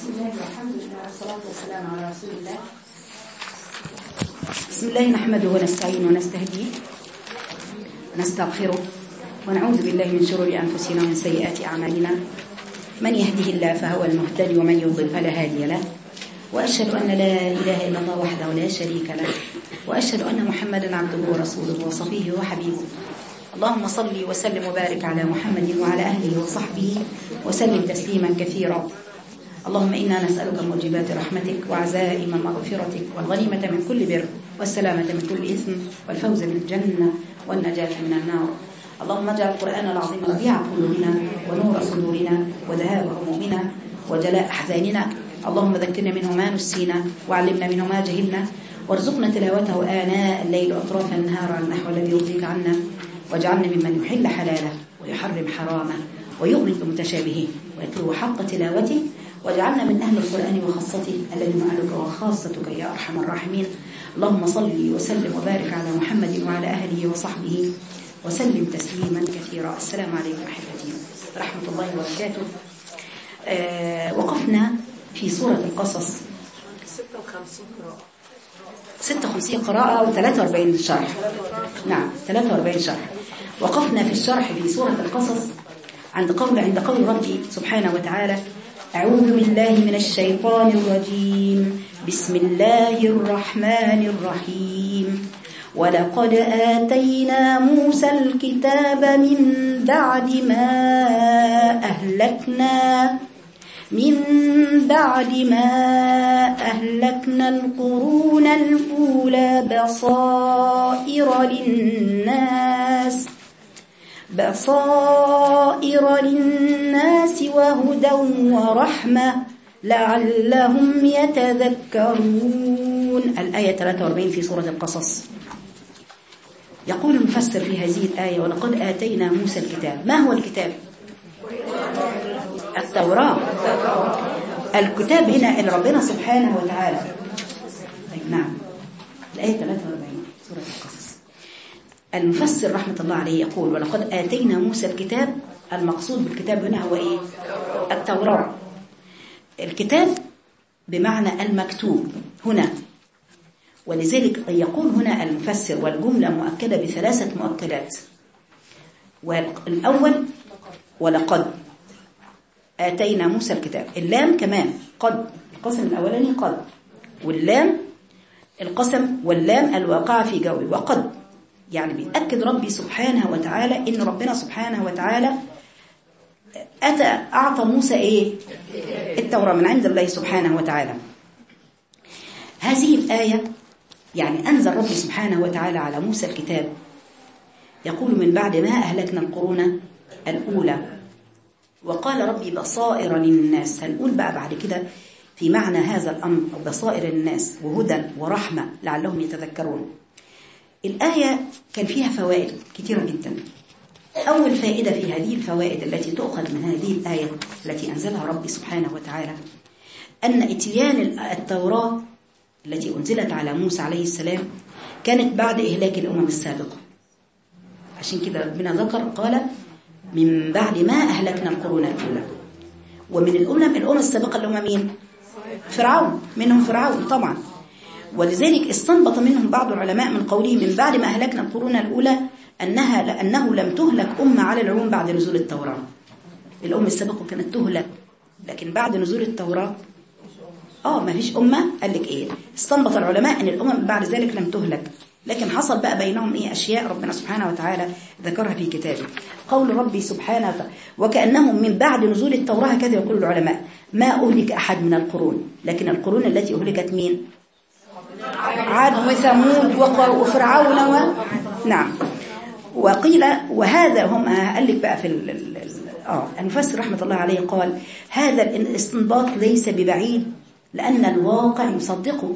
بسم الله والحمد لله والصلاة والسلام على رسول الله. بسم الله نحمده ونستعينه ونستهديه ونستغفره ونعوذ بالله من شرور أنفسنا ومن سيئات أعمالنا. من يهده الله فهو المهتدي ومن يضلل فلا هادي له، وأشهد أن لا إله إلا الله وحده لا شريك له، وأشهد أن محمدا عبده ورسوله وصفيه وحبيبه. اللهم صل وسلم وبارك على محمد وعلى أهله وصحبه وسلم تسليما كثيرا. اللهم إنا نسألك موجبات رحمتك وعزائم مغفرتك والغنيمة من كل بر والسلامة من كل إثم والفوز بالجنة والنجاة من النار. اللهم اجعل القرآن العظيم ربيع قلوبنا ونور صدورنا وذهاب همومنا وجلاء أحزاننا. اللهم ذكرنا منه ما نسينا وعلمنا منه ما جهلنا، وارزقنا تلاوته آناء الليل وأطراف النهار على النحو الذي يرضيك عنا، واجعلنا ممن يحل حلاله ويحرم حرامه ويؤمن بمتشابهه ويتلو حق تلاوته، واجعلنا من أهل القرآن وخاصته الذين أهلك وخاصتك يا أرحم الراحمين. اللهم صل وسلم وبارك على محمد وعلى أهله وصحبه وسلم تسليما كثيرا. السلام عليكم أحبتي ورحمة الله وبركاته. وقفنا في سورة القصص 56 قراءة و43 شرح. نعم 43 شرح. وقفنا في الشرح في سورة القصص عند قول ربي سبحانه وتعالى: أعوذ بالله من الشيطان الرجيم، بسم الله الرحمن الرحيم. ولقد آتينا موسى الكتاب من بعد ما أهلكنا القرون الأولى بصائر للناس وهدى ورحمة لعلهم يتذكرون. الآية 43 في سورة القصص. يقول المفسر في هذه الآية: ولقد آتينا موسى الكتاب. ما هو الكتاب؟ التوراة. الكتاب هنا اللي ربنا سبحانه وتعالى. نعم الآية 43 سورة القصص. المفسر رحمة الله عليه يقول: ولقد آتينا موسى الكتاب. المقصود بالكتاب هنا هو إيه؟ التوراة. الكتاب بمعنى المكتوب هنا، ولذلك يقول هنا المفسر: والجملة مؤكدة بثلاثة مؤكدات. والأول ولقد آتينا موسى الكتاب. اللام كمان قد، القسم الأولاني قد، واللام القسم، واللام الواقعة في جوي. وقد يعني بيأكد ربي سبحانه وتعالى إن ربنا سبحانه وتعالى أعطى موسى إيه؟ التوراة من عند الله سبحانه وتعالى. هذه الآية يعني أنزل ربي سبحانه وتعالى على موسى الكتاب. يقول: من بعد ما أهلكنا القرون الأولى، وقال ربي بصائر للناس. هنقول بقى بعد كده في معنى هذا الأمر: بصائر الناس وهدى ورحمة لعلهم يتذكرون. الآية كان فيها فوائد كثيرة جدا. أول فائدة في هذه الفوائد التي تؤخذ من هذه الآية التي أنزلها ربي سبحانه وتعالى أن إتيان التوراة التي أنزلت على موسى عليه السلام كانت بعد إهلاك الأمم السابقة. عشان كده ربنا ذكر قال: من بعد ما أهلكنا القرون الأولى. ومن الأمم السابقة اللي هم مين؟ فرعون، منهم فرعون طبعا. ولذلك استنبط منهم بعض العلماء من قوله من بعد ما أهلكنا القرون الأولى لأنه لم تهلك أمة على العموم بعد نزول التوراة. الأمة السابقة كانت تهلك، لكن بعد نزول التوراة ما فيش أمة. قال لك إيه؟ استنبط العلماء أن الأمم بعد ذلك لم تهلك، لكن حصل بقى بينهم إيه؟ أشياء ربنا سبحانه وتعالى ذكرها في كتابه. قول ربي سبحانه وتعالى: وكأنهم من بعد نزول التوراة. هكذا يقول العلماء: ما أهلك أحد من القرون، لكن القرون التي أهلكت مين؟ عاد وثمود وفرعون نعم. وقيل وهذا هم قال لك بقى في المفسر رحمة الله عليه قال: هذا الاستنباط ليس ببعيد لأن الواقع يصدقه.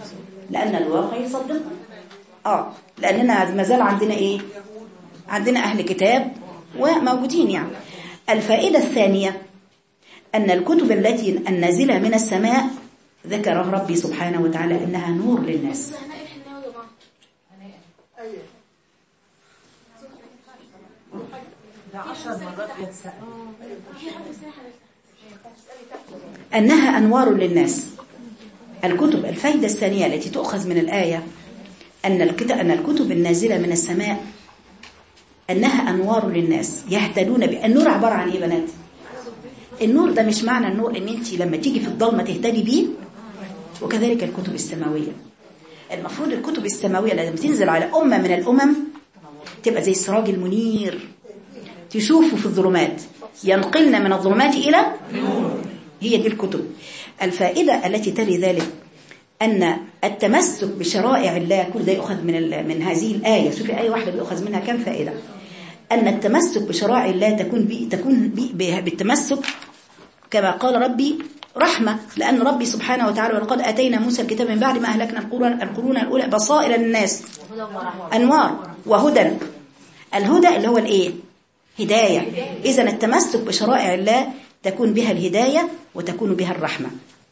لأننا ما زال عندنا إيه؟ عندنا أهل كتاب وموجودين يعني. الفائدة الثانية أن الكتب التي النازلة من السماء ذكره ربي سبحانه وتعالى أنها نور للناس. ده 10 مرات يتسأل. أنها أنوار للناس. الكتب، الفائدة الثانية التي تؤخذ من الآية أن الكتب النازلة من السماء أنها أنوار للناس يهتدون بها. النور عبارة عن إيه بنات؟ النور ده مش معنى النور إن أنت لما تيجي في الضلمة تهتدي بيه، وكذلك الكتب السماوية. المفروض الكتب السماوية لما تنزل على أمة من الأمم تبقى زي السراج المنير، تشوفوا في الظلمات، ينقلنا من الظلمات إلى هي دي الكتب. الفائدة التي تلي ذلك أن التمسك بشرائع الله، كل ده يؤخذ من هذه الآية. شوفي آية واحدة بيؤخذ منها كم فائدة. أن التمسك بشرائع الله تكون بالتمسك كما قال ربي رحمة، لأن ربي سبحانه وتعالى ولقد آتينا موسى الكتاب من بعد ما أهلكنا القرون الأولى بصائر للناس أنوار وهدى. الهدى اللي هو الإيه؟ هداية. إذن التمسك بشرائع الله تكون بها الهداية وتكون بها الرحمة.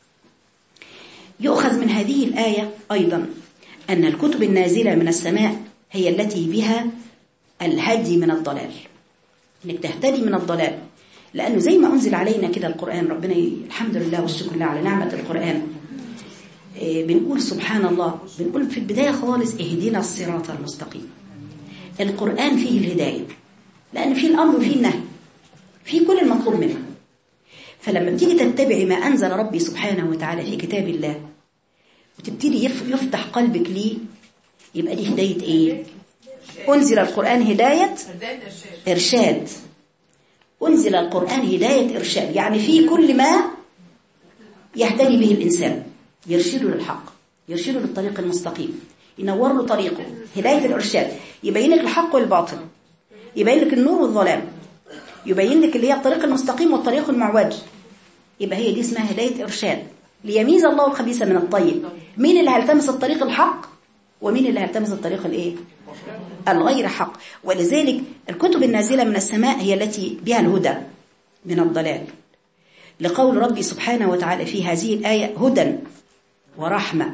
يؤخذ من هذه الآية أيضا أن الكتب النازلة من السماء هي التي بها الهدي من الضلال، إنك تهتدي من الضلال. لأنه زي ما أنزل علينا كده القرآن، ربنا الحمد لله والشكر لله على نعمة القرآن. بنقول سبحان الله، بنقول في البداية خالص اهدنا الصراط المستقيم. القرآن فيه الهداية، لأن فيه الأمر وفيه النهي، فيه كل المطلوب منه. فلما بتيجي تتبعي ما أنزل ربي سبحانه وتعالى في كتاب الله وتبتدي يفتح قلبك ليه، يبقى دي هداية إيه؟ أنزل القرآن هداية إرشاد. أنزل القرآن هداية إرشاد، يعني في كل ما يهتدي به الإنسان، يرشده للحق، يرشده للطريق المستقيم، ينور له طريقه. هداية الإرشاد يبين لك الحق والباطل، يبين لك النور والظلام، يبين لك اللي هي الطريق المستقيم والطريق المعوج. يبقى هي دي اسمها هداية إرشاد، ليميز الله الخبيث من الطيب. مين اللي هيلتمس الطريق الحق ومين اللي هيلتمس الطريق الايه؟ الغير حق. ولذلك الكتب النازلة من السماء هي التي بها الهدى من الضلال، لقول ربي سبحانه وتعالى في هذه الآية هدى ورحمة.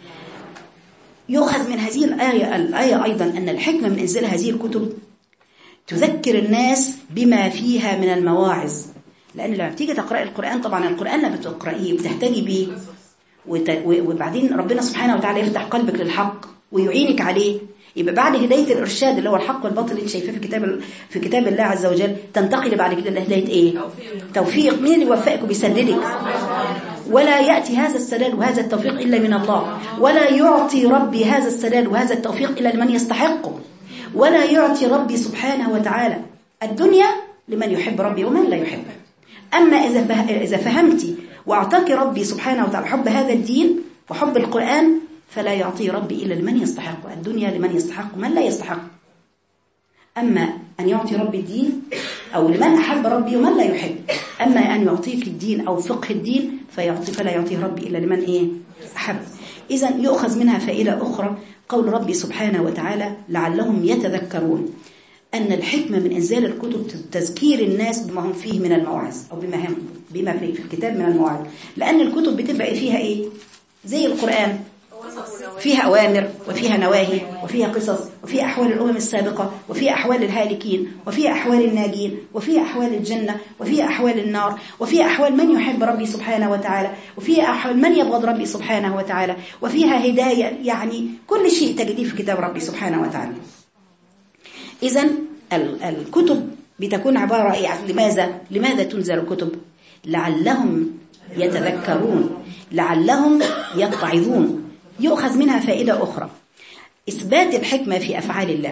يؤخذ من هذه الآية أيضا أن الحكمة من إنزال هذه الكتب تذكر الناس بما فيها من المواعظ. لأن لما بتيجي تقرأ القرآن، طبعا القرآن لما بتقرأيه بتهتدي به، وبعدين ربنا سبحانه وتعالى يفتح قلبك للحق ويعينك عليه. يبقى بعد هداية الإرشاد اللي هو الحق والباطل اللي شايفاه في كتاب الله عز وجل، تنتقل بعد كده لهداية إيه؟ توفيق. مين اللي يوفقك وبيسددك؟ ولا يأتي هذا السداد وهذا التوفيق إلا من الله، ولا يعطي ربي هذا السداد وهذا التوفيق إلا لمن يستحقه، ولا يعطي ربي سبحانه وتعالى الدنيا لمن يحب ربي ومن لا يحبه. أما إذا فهمتي وأعطاك ربي سبحانه وتعالى حب هذا الدين وحب القرآن، فلا يعطي ربي إلا لمن يستحق الدنيا، لمن يستحق من لا يستحق. أما أن يعطي ربي الدين أو لمن أحب ربي ومن لا يحب. أما أن يعطيك الدين أو فقه الدين فلا يعطيه ربي إلا لمن إيه؟ أحب. إذن يؤخذ منها فائدة أخرى، قول ربي سبحانه وتعالى لعلهم يتذكرون، أن الحكمة من إنزال الكتب تذكير الناس بما هم فيه من المواعظ، أو بما في الكتاب من المواعظ. لأن الكتب بتبقى فيها إيه؟ زي القرآن، فيها أوامر وفيها نواهي وفيها قصص وفيها أحوال الأمم السابقة وفيها أحوال الهالكين وفيها أحوال الناجين وفيها أحوال الجنة وفيها أحوال النار وفيها أحوال من يحب ربي سبحانه وتعالى وفيها أحوال من يبغض ربي سبحانه وتعالى وفيها هداية. يعني كل شيء تجديه في كتاب ربي سبحانه وتعالى. إذن الكتب بتكون عبارة يعني لماذا تنزل الكتب؟ لعلهم يتذكرون، لعلهم يتعظون. يؤخذ منها فائدة أخرى، إثبات الحكمة في أفعال الله،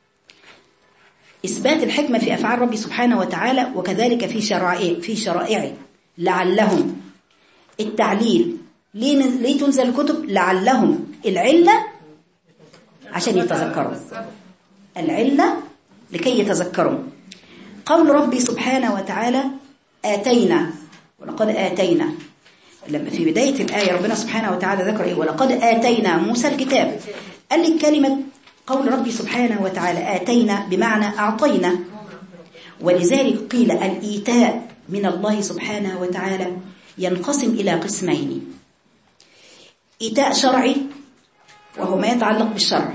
إثبات الحكمة في أفعال ربي سبحانه وتعالى، وكذلك في شرائعه. لعلهم التعليل، ليه تنزل الكتب؟ لعلهم، العلة عشان يتذكروا، العلة لكي يتذكروا. قول ربي سبحانه وتعالى آتينا، ولقد آتينا، لما في بداية الآية ربنا سبحانه وتعالى ذكر إيه؟ ولقد آتينا موسى الكتاب. قال لك كلمة قول ربي سبحانه وتعالى آتينا بمعنى أعطينا، ولذلك قيل الإيتاء من الله سبحانه وتعالى ينقسم إلى قسمين: إيتاء شرعي وهو ما يتعلق بالشرع،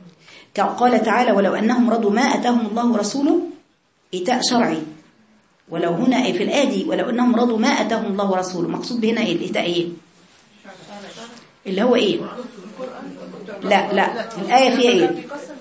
قال تعالى ولو أنهم رضوا ما أتاهم الله ورسوله، إيتاء شرعي، ولو هنا في الآية دي ولو أنهم رضوا ما أتاهم الله ورسوله، مقصود بهنا إيه؟ الإيتاء إيه؟ اللي هو إيه؟ لا الآية فيها إيه؟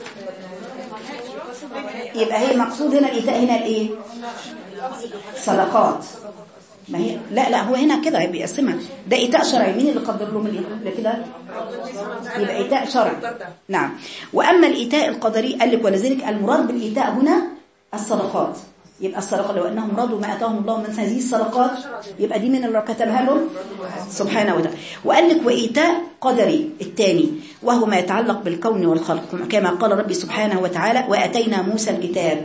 يبقى هي مقصود هنا الإيتاء هنا الإيه؟ صدقات. ما هي لا هو هنا كده بيقسمها، ده إيتاء شرعي. مين اللي قدر لهم اللي كده؟ يبقى إيتاء شرعي. نعم. وأما الإيتاء القدري قال لك ولذلك المراد بالإيتاء هنا الصدقات. يبقى الصدقة لو أنهم رضوا ما أتاهم الله من هذه الصدقات يبقى دي من اللي كتبها لهم سبحانه وتعالى. وقال لك وإيتاء قدري الثاني وهو ما يتعلق بالكون والخلق كما قال ربي سبحانه وتعالى وأتينا موسى الكتاب.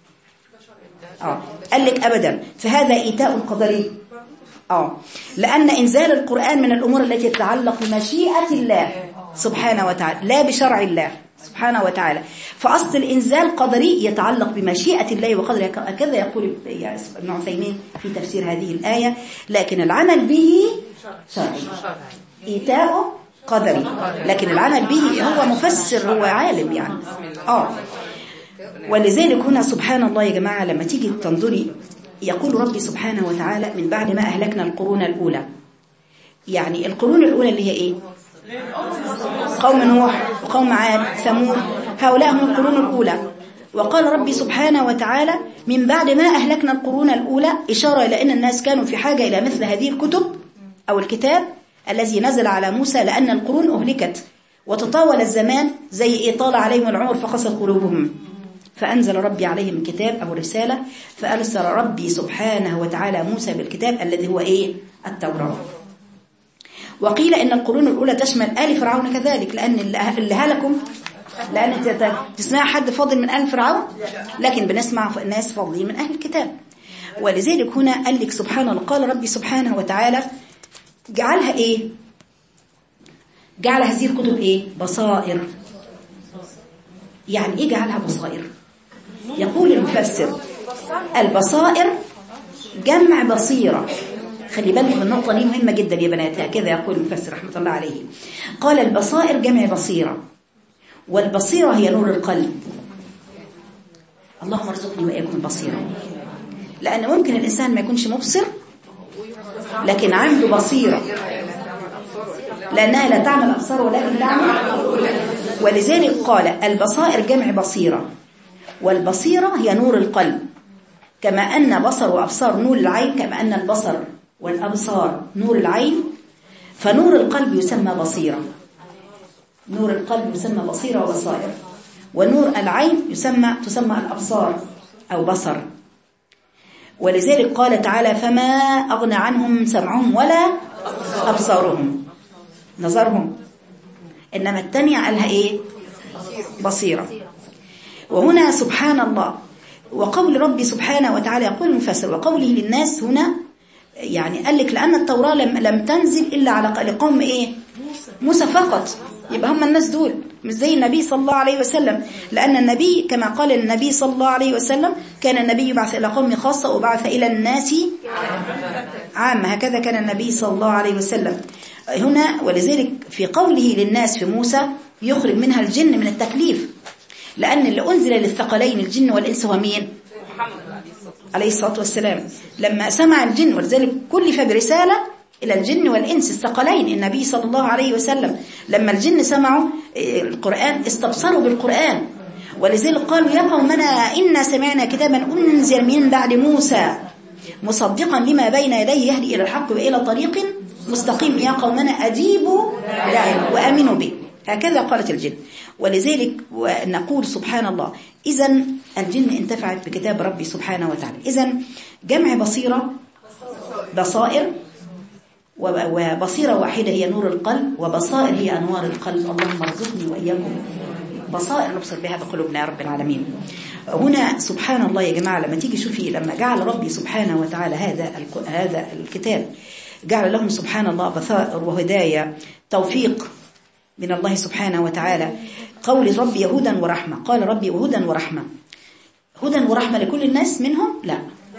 قال لك أبدا فهذا إيتاء قدري. لأن إنزال القرآن من الأمور التي تتعلق بمشيئة الله سبحانه وتعالى لا بشرع الله سبحانه وتعالى. فأصل الإنزال قدري يتعلق بمشيئة الله وقدره، كذا يقول ابن عثيمين في تفسير هذه الآية. لكن العمل به شرعي، إيتاء قدري، لكن العمل به هو مفسر، هو عالم يعني. ولذلك هنا سبحان الله يا جماعة لما تيجي تنظري يقول ربي سبحانه وتعالى من بعد ما أهلكنا القرون الأولى. يعني القرون الأولى اللي هي إيه؟ قوم نوح وقوم عاد ثمود، هؤلاء هم القرون الأولى. وقال ربي سبحانه وتعالى من بعد ما أهلكنا القرون الأولى، إشارة إلى أن الناس كانوا في حاجة إلى مثل هذه الكتب أو الكتاب الذي نزل على موسى، لأن القرون أهلكت وتطاول الزمان زي طال عليهم العمر فقست قلوبهم، فأنزل ربي عليهم كتاب أو رسالة، فأرسل ربي سبحانه وتعالى موسى بالكتاب الذي هو إيه؟ التوراة. وقيل إن القرون الأولى تشمل آل فرعون كذلك، لأن اللي هلكم، لأن تسمع حد فاضل من آل فرعون، لكن بنسمع الناس فاضلين من أهل الكتاب. ولذلك هنا قال لك سبحان الله قال ربي سبحانه وتعالى جعلها إيه؟ جعل هذه الكتب إيه؟ بصائر. يعني إيه جعلها بصائر؟ يقول المفسر البصائر جمع بصيرة. خلي بالك من النقطة دي مهمة جدا يا بنات، هكذا يقول المفسر رحمة الله عليه. قال البصائر جمع بصيرة، والبصيرة هي نور القلب. اللهم ارزقني وإياكم البصيرة، لأن ممكن الإنسان ما يكونش مبصر لكن عنده بصيرة، لأنها لا تعمل أبصار ولكن تعمل. ولذلك قال البصائر جمع بصيرة، والبصيرة هي نور القلب، كما أن بصر وأبصار نور العين، كما أن البصر والأبصار نور العين، فنور القلب يسمى بصيرة. نور القلب يسمى بصيرة وبصائر، ونور العين تسمى الأبصار أو بصر. ولذلك قال تعالى فما أغنى عنهم سمعهم ولا أبصارهم نظرهم، إنما الثانية قالها إيه؟ بصيرة. وهنا سبحان الله وقول ربي سبحانه وتعالى يقول المفسر وقوله للناس هنا يعني قال لك لأن التوراة لم تنزل إلا على قوم إيه؟ موسى فقط، يبقى هم الناس دول مش زي النبي صلى الله عليه وسلم، لأن النبي كما قال النبي صلى الله عليه وسلم كان النبي يبعث إلى قوم خاصة وبعث إلى الناس عامة، هكذا كان النبي صلى الله عليه وسلم هنا. ولذلك في قوله للناس في موسى يخرج منها الجن من التكليف، لأن اللي أنزل للثقلين الجن والإنس هو مين؟ عليه الصلاة والسلام. لما سمع الجن، ولذلك كلف برسالة إلى الجن والإنس الثقلين النبي صلى الله عليه وسلم، لما الجن سمعوا القرآن استبصروا بالقرآن، ولذلك قالوا يا قومنا إنا سمعنا كتابا أنزل من بعد موسى مصدقا لما بين يديه يهدي إلى الحق وإلى طريق مستقيم يا قومنا أجيبوا وآمنوا به، هكذا قالت الجن. ولذلك نقول سبحان الله إذن الجن انتفعت بكتاب ربي سبحانه وتعالى. إذن جمع بصيرة بصائر، وبصيرة واحدة هي نور القلب، وبصائر هي أنوار القلب. اللهم ارزقني وإياكم بصائر نبصر بها بقلوبنا يا رب العالمين. هنا سبحان الله يا جماعة لما تيجي شوفي لما جعل ربي سبحانه وتعالى هذا الكتاب جعل لهم سبحان الله بصائر وهداية توفيق من الله سبحانه وتعالى. قول ربي هدى ورحمة، قال ربي وهدى ورحمة. هدى ورحمة لكل الناس منهم؟ لا،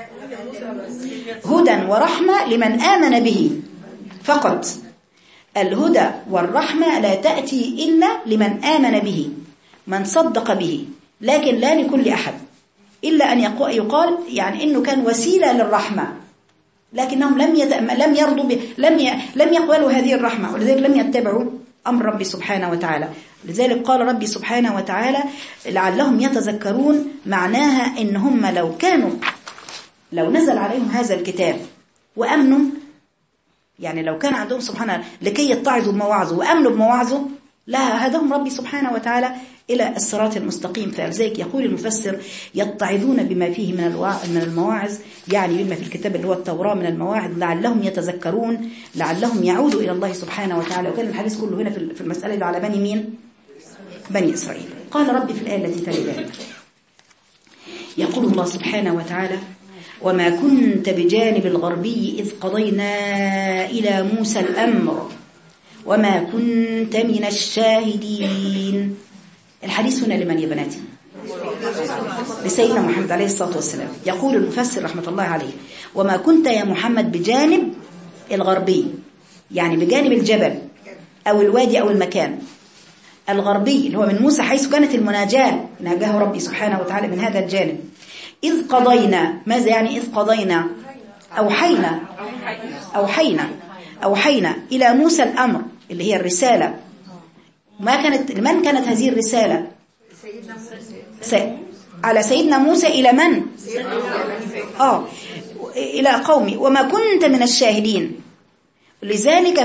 هدى ورحمة لمن آمن به فقط. الهدى والرحمة لا تأتي إلا لمن آمن به، من صدق به، لكن لا لكل أحد. إلا أن يقال يعني إنه كان وسيلة للرحمة، لكنهم لم يرضوا لم يقبلوا هذه الرحمة، ولذلك لم يتبعوا أمر ربي سبحانه وتعالى. لذلك قال ربي سبحانه وتعالى لعلهم يتذكرون، معناها إن هم لو نزل عليهم هذا الكتاب وأمنوا، يعني لو كان عندهم سبحانه لكي يتعظوا بمواعظه وأمنوا بمواعظه لا هداهم ربي سبحانه وتعالى إلى الصراط المستقيم. فلذلك يقول المفسر يتعظون بما فيه من المواعظ، يعني بما في الكتاب اللي هو التوراة من المواعظ، لعلهم يتذكرون، لعلهم يعودوا إلى الله سبحانه وتعالى. وكان الحديث كله هنا في المسألة دي على بني مين؟ بني إسرائيل. قال ربي في الآية التي تلي ذلك، يقول الله سبحانه وتعالى وما كنت بجانب الغربي إذ قضينا إلى موسى الأمر وما كنت من الشاهدين. الحديث هنا لمن يا بناتي؟ لسيدنا محمد عليه الصلاة والسلام. يقول المفسر رحمة الله عليه وما كنت يا محمد بجانب الغربي، يعني بجانب الجبل أو الوادي أو المكان الغربي اللي هو من موسى، حيث كانت المناجاة ناجاه ربي سبحانه وتعالى من هذا الجانب. إذ قضينا، ماذا يعني إذ قضينا؟ أوحينا إلى موسى الأمر اللي هي الرسالة. لمن كانت هذه الرسالة؟ على سيدنا موسى. إلى من؟ إلى قومي وما كنت من الشاهدين. لذلك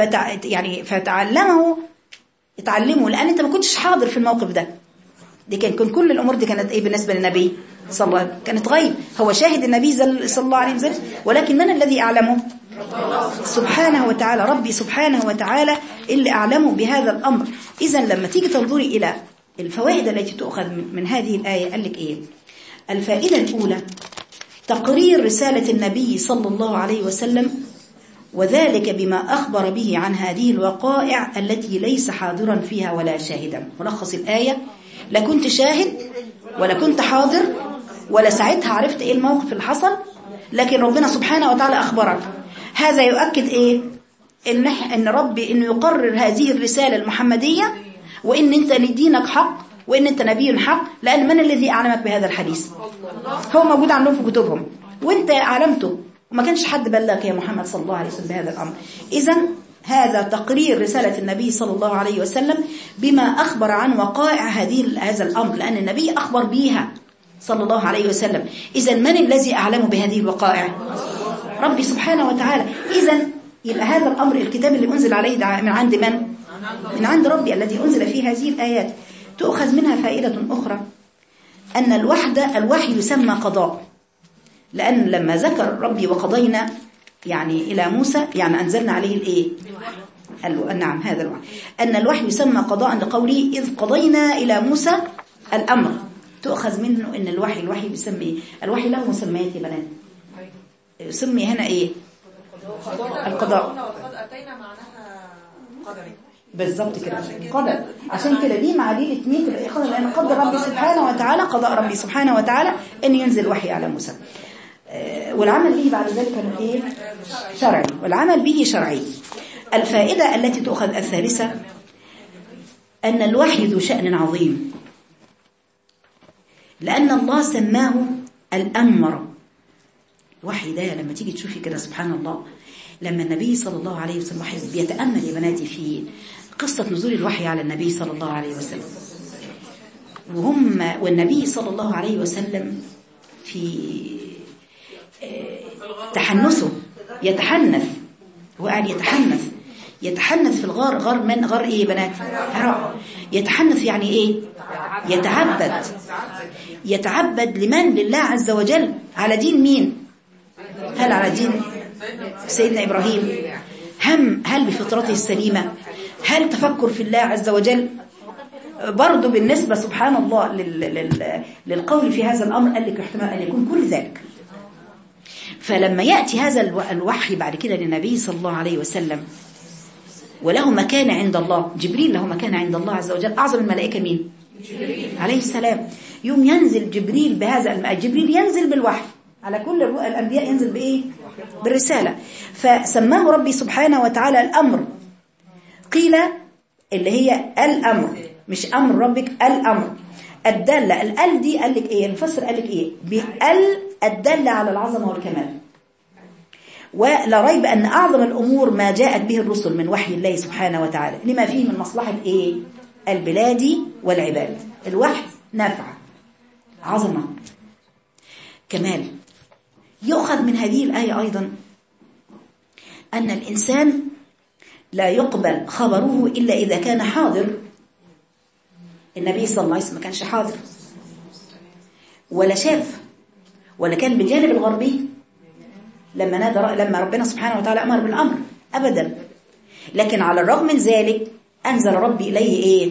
فتعلمه لأن أنت ما كنتش حاضر في الموقف ده. دي كان كل الأمور دي كانت إيه بالنسبة للنبي صلى الله عليه وسلم؟ كانت غيب. هو شاهد النبي صلى الله عليه وسلم، ولكن من الذي أعلمه؟ سبحانه وتعالى. ربي سبحانه وتعالى اللي أعلمه بهذا الأمر. إذن لما تيجي تنظري إلى الفوائد التي تؤخذ من هذه الآية، قال لك إيه؟ الفائدة الأولى تقرير رسالة النبي صلى الله عليه وسلم، وذلك بما أخبر به عن هذه الوقائع التي ليس حاضرا فيها ولا شاهدا. ملخص الآية: لا كنت شاهد ولا كنت حاضر ولا ساعتها عرفت إيه الموقف اللي حصل، لكن ربنا سبحانه وتعالى أخبرك. هذا يؤكد إيه؟ إن ربي إنه يقرر هذه الرسالة المحمدية، وإن أنت دينك حق، وإن أنت نبي حق. لأن من الذي أعلمك بهذا الحديث؟ هو موجود عندهم في كتبهم وأنت أعلمته، وما كانش حد بلغك يا محمد صلى الله عليه وسلم بهذا الأمر. إذن هذا تقرير رسالة النبي صلى الله عليه وسلم بما أخبر عن وقائع هذا الأمر، لأن النبي أخبر بيها صلى الله عليه وسلم. إذن من الذي أعلم بهذه الوقائع؟ ربي سبحانه وتعالى. إذن يبقى هذا الأمر الكتاب اللي أنزل عليه من عند من؟ من عند ربي الذي أنزل فيه هذه الآيات. تؤخذ منها فائدة أخرى، أن الوحي يسمى قضاء، لأن لما ذكر ربي وقضينا يعني إلى موسى، يعني أنزلنا عليه الإيه؟ نعم هذا الوحي. أن الوحي يسمى قضاء لقوله إذ قضينا إلى موسى الأمر. تؤخذ منه أن الوحي بيسمي، الوحي له مسميات يا بنات. يسمي هنا إيه؟ القضاء. أتينا معناها قدري بالضبط كده، قدر. عشان كده دي معاديل اتنين تبقى قدر، لأن قدر ربي سبحانه وتعالى، قضاء ربي سبحانه وتعالى أن ينزل وحي على موسى، والعمل به بعد ذلك كان ايه؟ شرعي. والعمل به شرعي. الفائدة التي تؤخذ الثالثة أن الوحي ذو شأن عظيم، لأن الله سماه الأمر. الوحي ده لما تيجي تشوفي كده سبحان الله، لما النبي صلى الله عليه وسلم بيتأمل يا بناتي في قصة نزول الوحي على النبي صلى الله عليه وسلم، والنبي صلى الله عليه وسلم في تحنثه يتحنث، هو قاعد يتحنث في الغار. غار من؟ غار ايه بنات؟ هراء. يتحنث يعني ايه؟ يتعبد لمن؟ لله عز وجل. على دين مين؟ هل على دين سيدنا إبراهيم؟ هل بفطرته السليمة؟ هل تفكر في الله عز وجل؟ برضو بالنسبة سبحان الله للقول في هذا الأمر قال لك احتمال أن يكون كل ذلك. فلما يأتي هذا الوحي بعد كده للنبي صلى الله عليه وسلم، وله مكانة عند الله، جبريل له مكانة عند الله عز وجل. أعظم الملائكة مين؟ عليه السلام. يوم ينزل جبريل بهذا جبريل ينزل بالوحي على كل الأنبياء، ينزل بإيه؟ بالرسالة. فسماه ربي سبحانه وتعالى الأمر. قيل اللي هي الأمر، مش أمر ربك، الأمر. الدالة الال دي قال لك ايه؟ المفسر قال لك ايه؟ بال الدالة على العظمة والكمال. ولا ريب أن أعظم الأمور ما جاءت به الرسل من وحي الله سبحانه وتعالى لما فيه من مصلحة ايه؟ البلاد والعباد. الوحي نفع، عظمة، كمال. يؤخذ من هذه الآية أيضا أن الإنسان لا يقبل خبره إلا إذا كان حاضر. النبي صلى الله عليه وسلم ما كانش حاضر ولا شاف ولا كان بالجانب الغربي لما ربنا سبحانه وتعالى أمر بالأمر أبدا. لكن على الرغم من ذلك أنزل ربي إليه إيه؟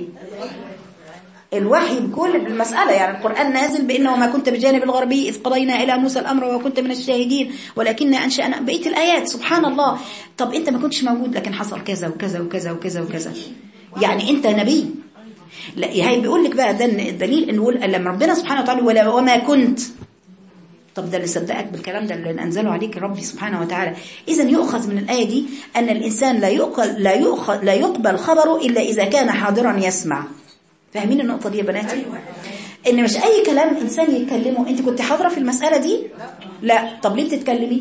الوحي بكل المسألة. يعني القرآن نازل بأنه ما كنت بالجانب الغربي إذ قضينا إلى موسى الأمر وكنت من الشاهدين ولكن أنشأنا بقية الآيات. سبحان الله. طب أنت ما كنتش موجود لكن حصل كذا وكذا وكذا وكذا وكذا، يعني أنت نبي. لا هي بيقول لك بقى ده الدليل إنه لما ربنا سبحانه وتعالى وما كنت، طب ده اللي صدقك بالكلام ده اللي أنزله عليك ربي سبحانه وتعالى. إذن يؤخذ من الآية دي أن الإنسان لا يقبل خبره إلا إذا كان حاضرا يسمع. فاهمين النقطة دي يا بناتي؟ إن مش أي كلام إنسان يتكلمه. أنت كنت حاضرة في المسألة دي؟ لا. طب ليه بتتكلمي؟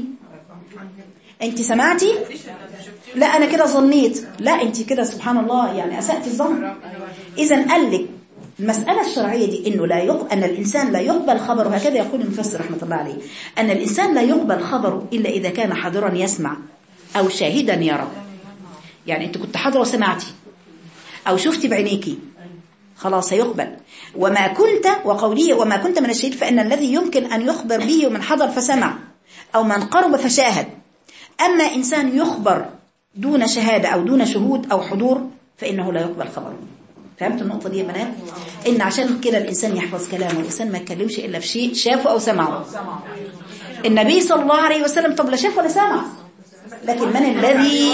أنت سمعتي؟ لا أنا كده ظنيت. لا أنت كده سبحان الله يعني أسأت الظن. إذن قال لك المسألة الشرعية دي إنه أن الإنسان لا يقبل خبره. هكذا يقول المفسر رحمة الله عليه، أن الإنسان لا يقبل خبره إلا إذا كان حاضرا يسمع أو شاهدا يرى. يعني أنت كنت حاضرة وسمعتي أو شفتي بعينيكي، خلاص هيقبل. وما كنت وقوله وما كنت من الشهيد فإن الذي يمكن أن يخبر به من حضر فسمع أو من قرب فشاهد. أما إنسان يخبر دون شهادة أو دون شهود أو حضور فإنه لا يقبل خبره. فهمت النقطة دي يا بنات؟ إن عشان كده الإنسان يحفظ كلامه، الإنسان ما يتكلمش إلا في شيء شافه أو سمعه. النبي صلى الله عليه وسلم طب لا شاف ولا سمع، لكن من الذي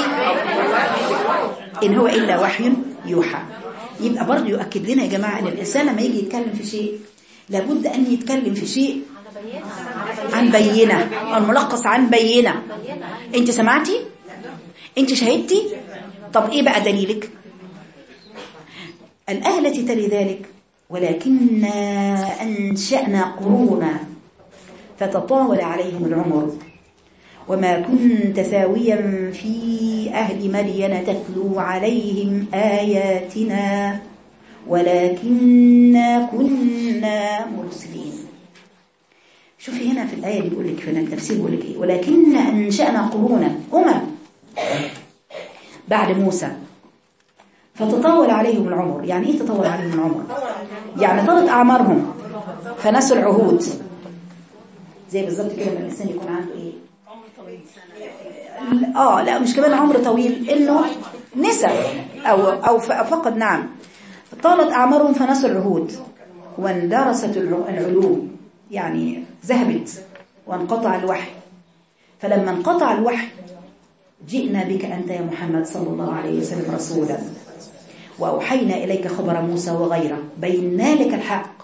إن هو إلا وحي يوحى. يبقى برضه يؤكد لنا يا جماعة أن الإنسان لما يجي يتكلم في شيء لابد أن يتكلم في شيء عن بينة، الملخص عن بينة. أنت سمعتي؟ أنت شهدتي؟ طب إيه بقى دليلك؟ الآية التي تلي ذلك ولكن أنشأنا قرونا فتطاول عليهم العمر وما كنت ثاويا في أهل مدين تتلو عليهم آياتنا ولكننا كنا مرسلين. شوفي هنا في الآية بيقول لك، في التفسير بيقول لك إيه؟ ولكن أنشأنا قرونا بعد موسى فتطول عليهم العمر. يعني إيه تطول عليهم العمر؟ يعني طالت أعمارهم فنسوا العهود. زي بالظبط كده لما الإنسان يكون عنده إيه؟ لا مش كمان عمر طويل، إنه نسى أو فقد. نعم طالت أعمارهم فنسوا العهود واندرست العلوم، يعني ذهبت وانقطع الوحي. فلما انقطع الوحي جئنا بك أنت يا محمد صلى الله عليه وسلم رسولا وأوحينا إليك خبر موسى وغيره، بينا لك الحق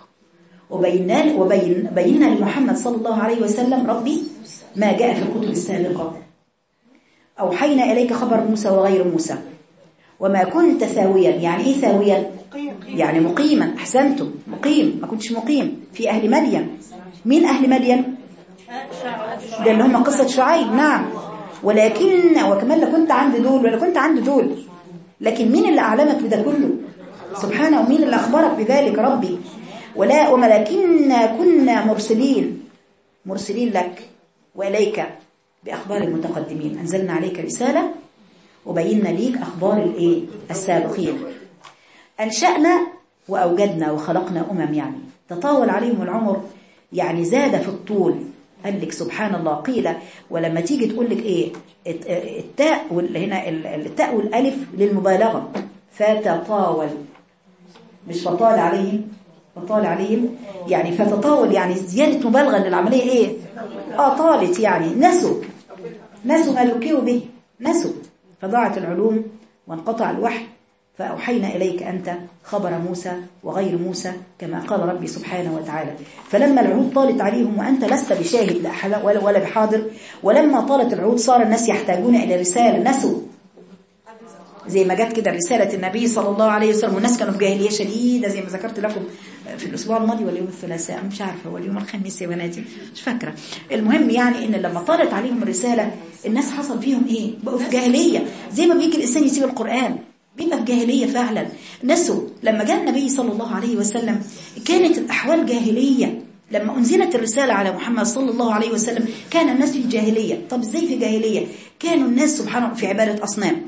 وبينا لمحمد صلى الله عليه وسلم ربي ما جاء في الكتب السابقة. أوحينا إليك خبر موسى وغير موسى وما كنت ثاويا. يعني إيه ثاويا؟ يعني مقيما. أحسنتم، مقيم. ما كنتش مقيم في أهل مدين. مين أهل مدين؟ ده اللي هم قصة شعيب. نعم ولكن وكمان لا كنت عند دول ولا كنت عند دول، لكن مين اللي أعلمك بده كله؟ سبحانه. ومين اللي أخبرك بذلك؟ ربي. ولكننا كنا مرسلين لك وإليك بأخبار المتقدمين. أنزلنا عليك رسالة وبينا ليك أخبار السابقين. أنشأنا وأوجدنا وخلقنا يعني تطاول عليهم العمر، يعني زاد في الطول. قال لك سبحان الله. قيل ولما تيجي تقول لك ايه التاء هنا التاء والالف للمبالغه، فتطاول مش فطال عليهم يعني فتطاول يعني زياده مبالغه للعمليه ايه طالت. يعني نسوا ما ذكروا به، نسوا فضاعت العلوم وانقطع الوحي. فأوحينا إليك أنت خبر موسى وغير موسى كما قال ربي سبحانه وتعالى. فلما العهود طالت عليهم وأنت لست بشاهد ولا بحاضر، ولما طالت العهود صار الناس يحتاجون إلى رسالة، نسوا زي ما جت كده رسالة النبي صلى الله عليه وسلم، والناس كانوا في جاهلية شديدة زي ما ذكرت لكم في الأسبوع الماضي ولا يوم الثلاثاء، مش عارفة، ولا يوم الخميس يا بناتي، مش فاكرة. المهم يعني إن لما طالت عليهم الرسالة الناس حصل فيهم إيه؟ بقوا في جاهلية. زي ما بيجي الإنسان يسيب القرآن بيبقى في جاهلية فعلا. نسوا لما جاء النبي صلى الله عليه وسلم كانت الأحوال جاهلية. لما أنزلت الرسالة على محمد صلى الله عليه وسلم كان الناس في جاهلية. طب إزاي في جاهلية؟ كانوا الناس سبحانه في عبادة أصنام.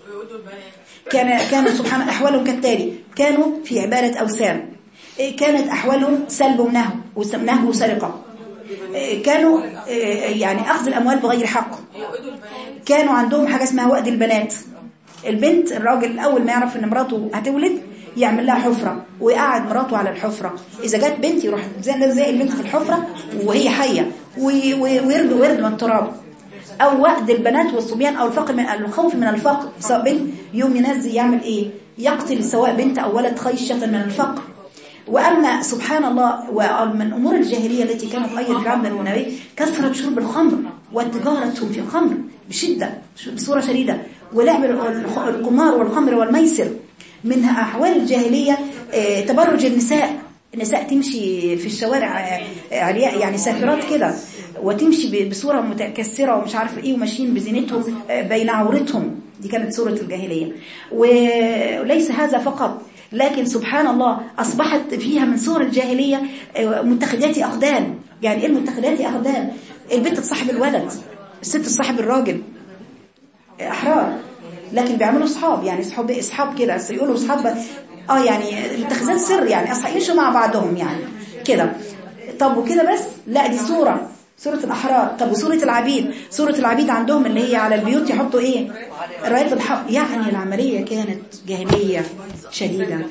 كانوا سبحان أحوالهم كالتالي: كانوا في عبادة أوثان، كانت أحوالهم سلب ونهب وسرقة، كانوا يعني أخذ الأموال بغير حق، كانوا عندهم حاجة اسمها وأد البنات. البنت الراجل أول ما يعرف أن مراته هتولد يعمل لها حفرة ويقعد مراته على الحفرة. إذا جت بنت يروح زي البنت في الحفرة وهي حية ويرد من التراب. أو وأد البنات والصبيان، أو الخوف من الفقر، سواء بنت يوم ينزل يعمل إيه؟ يقتل سواء بنت أو ولد خيشة من الفقر. وأما سبحان الله ومن أمور الجاهلية التي كانت أيضا عند النبي كثرة شرب الخمر وتجارتهم في الخمر بشدة بصورة شديدة، ولعب القمار والخمر والميسر. منها أحوال الجاهلية تبرج النساء تمشي في الشوارع يعني سافرات كده، وتمشي بصورة متكسرة ومش عارفه ايه، وماشيين بزينتهم بين عورتهم. دي كانت صورة الجاهلية. وليس هذا فقط، لكن سبحان الله أصبحت فيها من صور الجاهلية متخذات أخدان. يعني ايه المتخذات أخدان؟ البنت تصاحب الولد، الست تصاحب الراجل، أحرار لكن بيعملوا صحاب، يعني اصحاب كده يقولوا اصحاب يعني اتخاذات سر، يعني اصحاب يمشوا مع بعضهم يعني كده. طب وكده بس؟ لا، دي سورة الأحرار. طب وسورة العبيد؟ سورة العبيد عندهم اللي هي على البيوت يحطوا ايه؟ راية الحق. يعني العملية كانت جاهلية شديدة.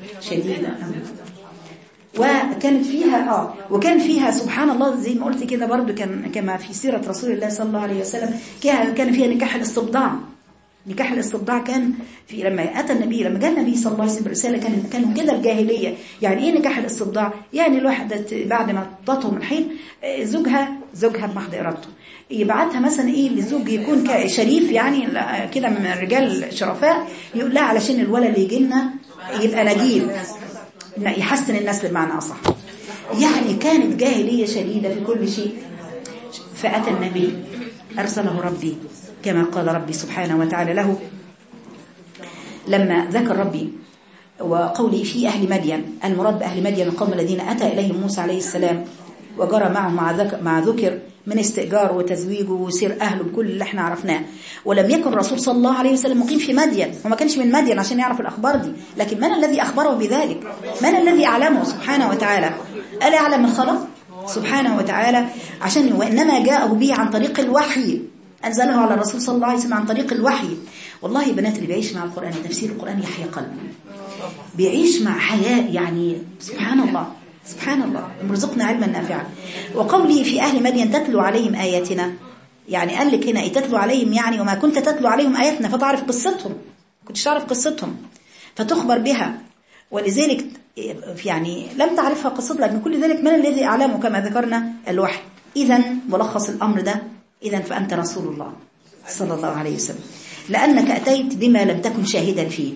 وكان فيها سبحان الله زي ما قلت كده برضو، كما في سيرة رسول الله صلى الله عليه وسلم كان فيها نكاح الاستبضاع. نكاح الاستبضاع كان في لما جاء النبي صلى الله عليه وسلم برسالة كانوا كده الجاهلية. يعني ايه نكاح الاستبضاع؟ يعني الواحدة بعد ما تطهم الحين زوجها بمحض إرادته يبعتها مثلا ايه لزوج يكون شريف، يعني كده من الرجال شرفاء، يقول لها علشان الولد اللي يجي لنا يبقى نجيب، يحسن النسل بمعنى أصح. يعني كانت جاهلية شديدة في كل شيء. فأتى النبي أرسله ربي كما قال ربي سبحانه وتعالى له لما ذكر ربي وقولي في أهل مدين. المراد بأهل مدين القوم الذين أتى إليهم موسى عليه السلام وجرى معهم مع ذكر من استئجار وتزويج وسير أهله بكل اللي احنا عرفناه. ولم يكن الرسول صلى الله عليه وسلم مقيم في مدين، وما كانش من مدين عشان يعرف الأخبار دي، لكن من الذي أخبره بذلك؟ من الذي أعلمه سبحانه وتعالى؟ ألا يعلم الخلق سبحانه وتعالى؟ وإنما جاءه به عن طريق الوحي، أنزله على الرسول صلى الله عليه وسلم عن طريق الوحي. والله بنات اللي بيعيش مع القرآن تفسير القرآن يحيى قلبه، بيعيش مع حياة، يعني سبحان الله مرزقنا علما نافعا. وقولي في أهل مدين تتلو عليهم آياتنا، يعني قال لك هنا تتلو عليهم، يعني وما كنت تتلو عليهم آياتنا فتعرف قصتهم، كنتش تعرف قصتهم فتخبر بها، ولذلك يعني لم تعرفها قصتها، لكن كل ذلك من الذي أعلمه كما ذكرنا؟ الوحي. إذن ملخص الأمر ده، إذن فأنت رسول الله صلى الله عليه وسلم، لأنك أتيت بما لم تكن شاهدا فيه.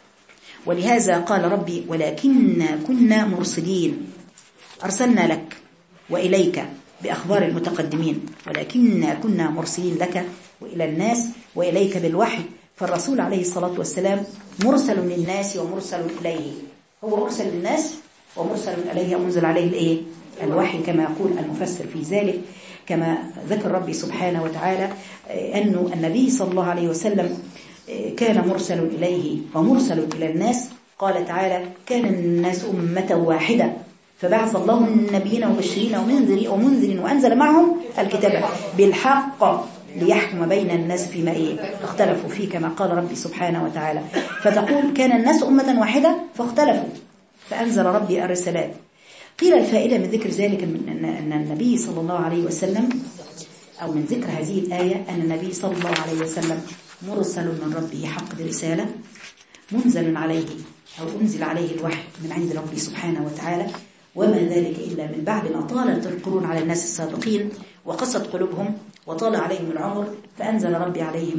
ولهذا قال ربي ولكن كنا مرسلين، أرسلنا لك وإليك بأخبار المتقدمين، ولكن كنا مرسلين لك وإلى الناس وإليك بالوحي. فالرسول عليه الصلاة والسلام مرسل للناس ومرسل إليه، هو مرسل للناس ومرسل إليه، ومنزل عليه الوحي كما يقول المفسر في ذلك، كما ذكر ربي سبحانه وتعالى أنه النبي صلى الله عليه وسلم كان مرسل إليه ومرسل إلى الناس. قال تعالى كان الناس أمة واحدة فبعث الله النبيين مبشرين ومنذرين وأنزل معهم الكتاب بالحق ليحكم بين الناس فيما اختلفوا فيه، كما قال ربي سبحانه وتعالى. فتقول كان الناس أمة واحدة فاختلفوا فأنزل ربي الرسالات. قيل الفائدة من ذكر ذلك أن النبي صلى الله عليه وسلم، أو من ذكر هذه الآية أن النبي صلى الله عليه وسلم مرسل من ربه حق برسالة، منزل عليه أو أنزل عليه الوحي من عند ربي سبحانه وتعالى. وما ذلك إلا من بعد ما طالت القرون على الناس السابقين وقست قلوبهم وطال عليهم العمر، فأنزل ربي عليهم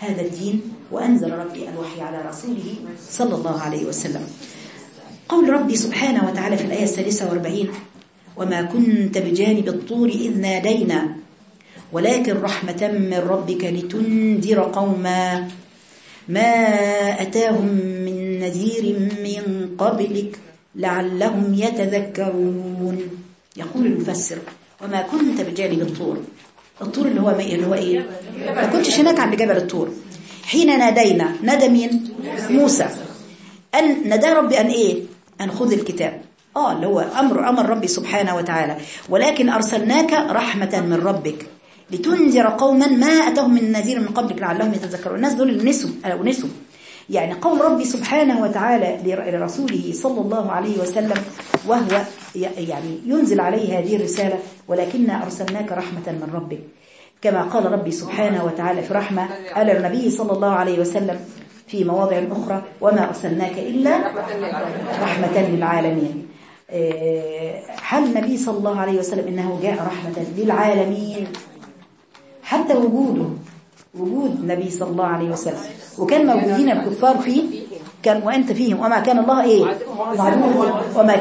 هذا الدين، وأنزل ربي الوحي على رسوله صلى الله عليه وسلم. قول ربي سبحانه وتعالى في الآية 43: وما كنت بجانب الطور إذ نادينا ولكن رحمة من ربك لتنذر قوما ما أتاهم من نذير من قبلك لعلهم يتذكرون. يقول المفسر: وما كنت بجانب الطور. الطور اللي هو ايه؟ ما كنتش هناك عند جبل الطور حين نادينا. نادى مين؟ موسى. أن نادى ربي أن ايه؟ أن خذ الكتاب. اللي هو أمر ربي سبحانه وتعالى. ولكن أرسلناك رحمة من ربك لتنذر قوما ما أتاهم من نذير من قبلك لعلهم يتذكرون. الناس دول اللي نسوا. يعني قول ربي سبحانه وتعالى لرسوله صلى الله عليه وسلم وهو يعني ينزل عليه هذه الرسالة: ولكننا أرسلناك رحمة من ربك. كما قال ربي سبحانه وتعالى في رحمة قال النبي صلى الله عليه وسلم في مواضع أخرى: وما أرسلناك إلا رحمة للعالمين. هل النبي صلى الله عليه وسلم إنه جاء رحمة للعالمين؟ حتى وجود النبي صلى الله عليه وسلم وكان موجودين الكفار فيه كان وأنت فيهم وما كان الله إيه؟ وما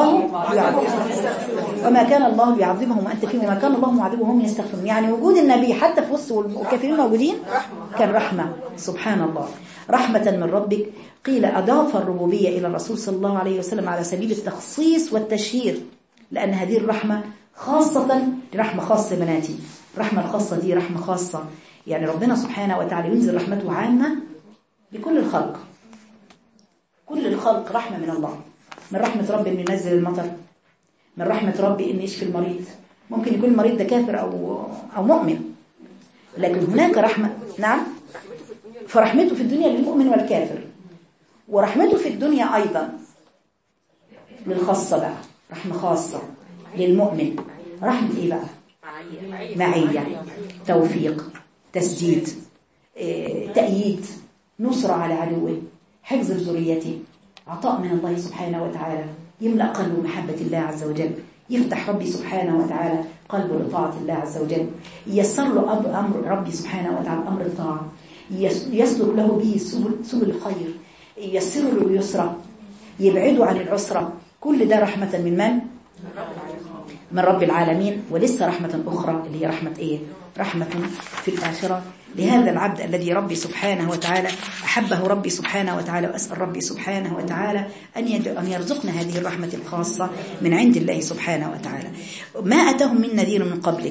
كان الله يعذبهم وأنت فيهم وما كان الله معذبهم وهم يستغفرون. يعني وجود النبي حتى في وسط والكافرين موجودين كان رحمة. سبحان الله. رحمة من ربك. قيل أضاف الربوبية إلى الرسول صلى الله عليه وسلم على سبيل التخصيص والتشهير، لأن هذه الرحمة خاصة رحمة خاصة بناتي. الرحمة الخاصة دي رحمة خاصة، يعني ربنا سبحانه وتعالى ينزل رحمته عامة لكل الخلق. كل الخلق رحمة من الله. من رحمة ربي أن ينزل المطر، من رحمة ربي أن يشفي المريض. ممكن يكون المريض ده كافر أو مؤمن، لكن هناك رحمة. نعم، فرحمته في الدنيا للمؤمن والكافر، ورحمته في الدنيا أيضا للخاصة بقى، رحمة خاصة للمؤمن. رحمة إيه بقى؟ معية، توفيق، تسديد، تأييد، نصرة على عدوه، حفظ ذريته، عطاء من الله سبحانه وتعالى، يملأ قلبه محبة الله عز وجل، يفتح ربي سبحانه وتعالى قلبه لطاعة الله عز وجل، ييسر له أمر ربي سبحانه وتعالى أمر الطاعة، يسلك له به سبل الخير، ييسر له اليسرى، يبعده عن العسرة. كل ده رحمة من من رب العالمين. ولسه رحمة أخرى اللي هي رحمة إيه؟ رحمة في الآخرة لهذا العبد الذي ربي سبحانه وتعالى أحبه ربي سبحانه وتعالى. وأسأل ربي سبحانه وتعالى أن يرزقنا هذه الرحمة الخاصة من عند الله سبحانه وتعالى. ما أتاهم من نذير من قبلك.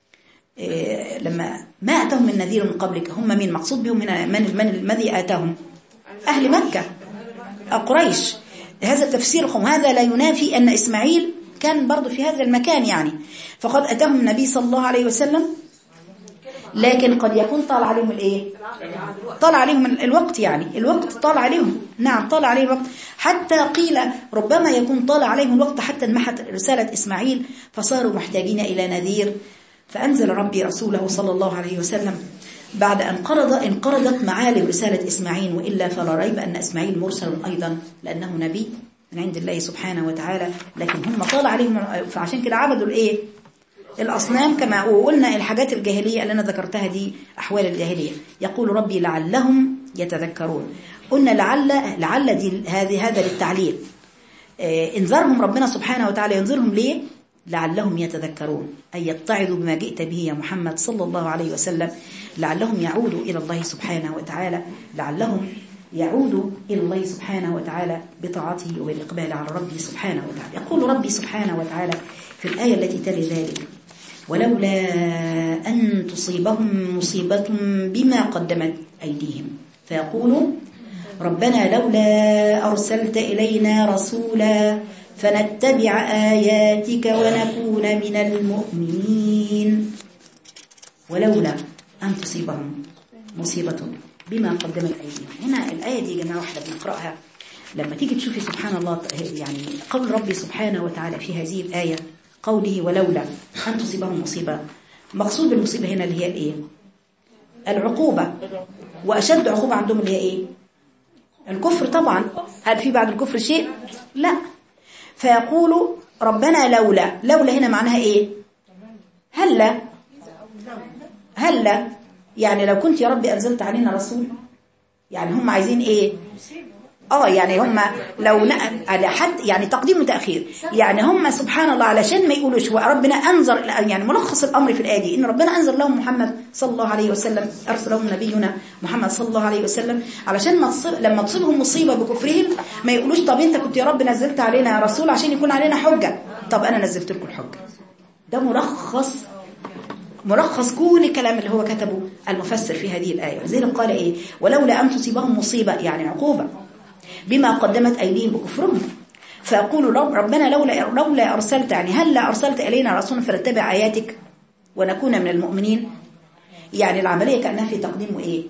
لما ما أتاهم من نذير من قبلك هم مين مقصود بهم هنا؟ من الذي آتاهم؟ أهل مكة، قريش. هذا تفسيرهم. هذا لا ينافي أن إسماعيل كان برضو في هذا المكان يعني، فقد أتاهم النبي صلى الله عليه وسلم، لكن قد يكون طال عليهم الايه؟ طال عليهم الوقت، يعني الوقت طال عليهم. نعم، طال عليهم الوقت، حتى قيل ربما يكون طال عليهم الوقت حتى انمحت رسالة إسماعيل فصاروا محتاجين إلى نذير. فأنزل ربي رسوله صلى الله عليه وسلم بعد أن انقرضت معالم رسالة إسماعيل. وإلا فلا ريب أن إسماعيل مرسل أيضا لأنه نبي من عند الله سبحانه وتعالى، لكن هم طال عليهم، فعشان كده عبدوا الايه؟ الأصنام. كما قلنا الحاجات الجاهلية اللي أنا ذكرتها دي أحوال الجاهلية. يقول ربي لعلهم يتذكرون. قلنا لعل دي هذا للتعليل. انذرهم ربنا سبحانه وتعالى، ينذرهم ليه؟ لعلهم يتذكرون، أي يتعظوا بما جئت به يا محمد صلى الله عليه وسلم، لعلهم يعودوا إلى الله سبحانه وتعالى، لعلهم يعودوا إلى الله سبحانه وتعالى بطاعته وبالإقبال على ربه سبحانه وتعالى. يقول ربي سبحانه وتعالى في الآية التي تلي ذلك: ولولا أن تصيبهم مصيبة بما قدمت أيديهم فيقولوا ربنا لولا أرسلت إلينا رسولا فنتبع آياتك ونكون من المؤمنين. ولولا أن تصيبهم مصيبة بما قدمت أيديهم. هنا الآية دي يا جماعة واحدة بنقرأها لما تيجي تشوفي سبحان الله، يعني قول ربي سبحانه وتعالى في هذه الآية قوله ولولا أن تصيبهم مصيبة. مقصود بالمصيبة هنا اللي هي الإيه؟ العقوبة. وأشد عقوبة عندهم اللي هي إيه؟ الكفر طبعا. هل في بعد الكفر شيء؟ لا. فيقولوا ربنا لولا هنا معناها إيه؟ هلا يعني لو كنت يا رب أنزلت علينا رسول، يعني هم عايزين ايه؟ يعني هم لو على حد يعني تقديم وتأخير، يعني هم سبحان الله علشان ما يقولوش وربنا أنزل، يعني ملخص الأمر في الآية دي إن ربنا أنزل لهم محمد صلى الله عليه وسلم، أرسل لهم نبينا محمد صلى الله عليه وسلم علشان لما تصيبهم مصيبة بكفرهم ما يقولوش طب أنت كنت يا رب نزلت علينا يا رسول عشان يكون علينا حجة، طب أنا نزلت لكم الحجة. ده ملخص كل الكلام اللي هو كتبه المفسر في هذه الآية. لذلك قال إيه؟ ولولا أن تصيبهم مصيبة يعني عقوبة بما قدمت أيديهم بكفرهم فيقولوا ربنا لولا أرسلت، يعني هلا أرسلت إلينا رسولا فنتبع آياتك ونكون من المؤمنين. يعني العملية كأنها في تقديم إيه؟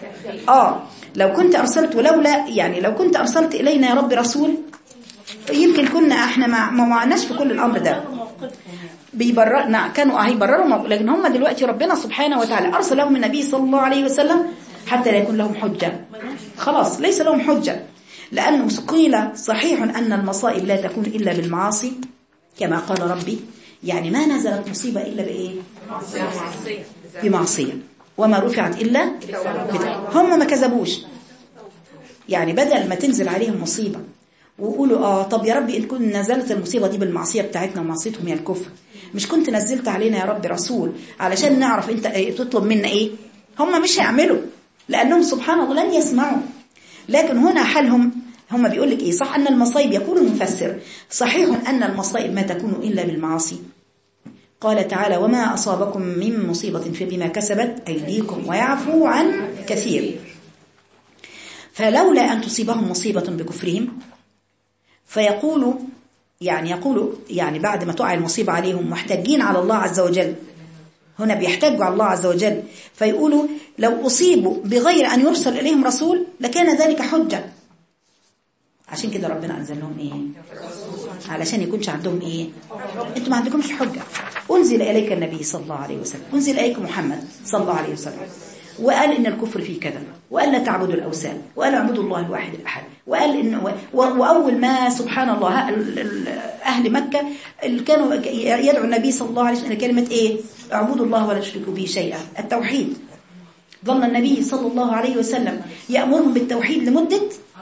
لو كنت أرسلت ولولا، يعني لو كنت أرسلت إلينا يا رب رسول يمكن كنا احنا ما معناش في كل الأمر ده بيبررنا، كانوا هيبرروا، لكن هم دلوقتي ربنا سبحانه وتعالى أرسل لهم النبي صلى الله عليه وسلم حتى لا يكون لهم حجة، خلاص ليس لهم حجة، لأنه قيل صحيح أن المصائب لا تكون إلا بالمعاصي كما قال ربي، يعني ما نزلت مصيبة إلا بإيه؟ بمعصية، وما رفعت إلا هم ما كذبوش، يعني بدل ما تنزل عليهم مصيبة وقولوا طب يا ربي إن كنت نزلت المصيبة دي بالمعصية بتاعتنا ومعصيتهم هي الكفر، مش كنت نزلت علينا يا رب رسول علشان نعرف انت تطلب منا ايه؟ هم مش هيعملوا لأنهم سبحان الله لن يسمعوا. لكن هنا حالهم هم بيقول لك ايه؟ صح أن المصائب، يقول المفسر صحيح أن المصائب ما تكون إلا بالمعاصي، قال تعالى وما أصابكم من مصيبة فبما كسبت أيديكم ويعفو عن كثير. فلولا أن تصيبهم مصيبة بكفرهم فيقولوا يعني بعد ما تقع المصيبة عليهم محتاجين على الله عز وجل، هنا بيحتاجوا على الله عز وجل، فيقولوا لو أصيبوا بغير أن يرسل إليهم رسول لكان ذلك حجة. عشان كده ربنا أنزل لهم إيه؟ علشان يكونش عندهم إيه؟ أنتم ما عندكمش حجة. أنزل إليك النبي صلى الله عليه وسلم، أنزل إليك محمد صلى الله عليه وسلم، وقال إن الكفر فيه كذا، وقال لا تعبدوا الأوثان، وقال اعبدوا الله الواحد الأحد، وقال إن وأول ما سبحان الله أهل مكة اللي كانوا يدعو النبي صلى الله عليه وسلم إلى كلمة إيه؟ اعبدوا الله ولا تشركوا به شيئا، التوحيد. ظل النبي صلى الله عليه وسلم يأمرهم بالتوحيد لمدة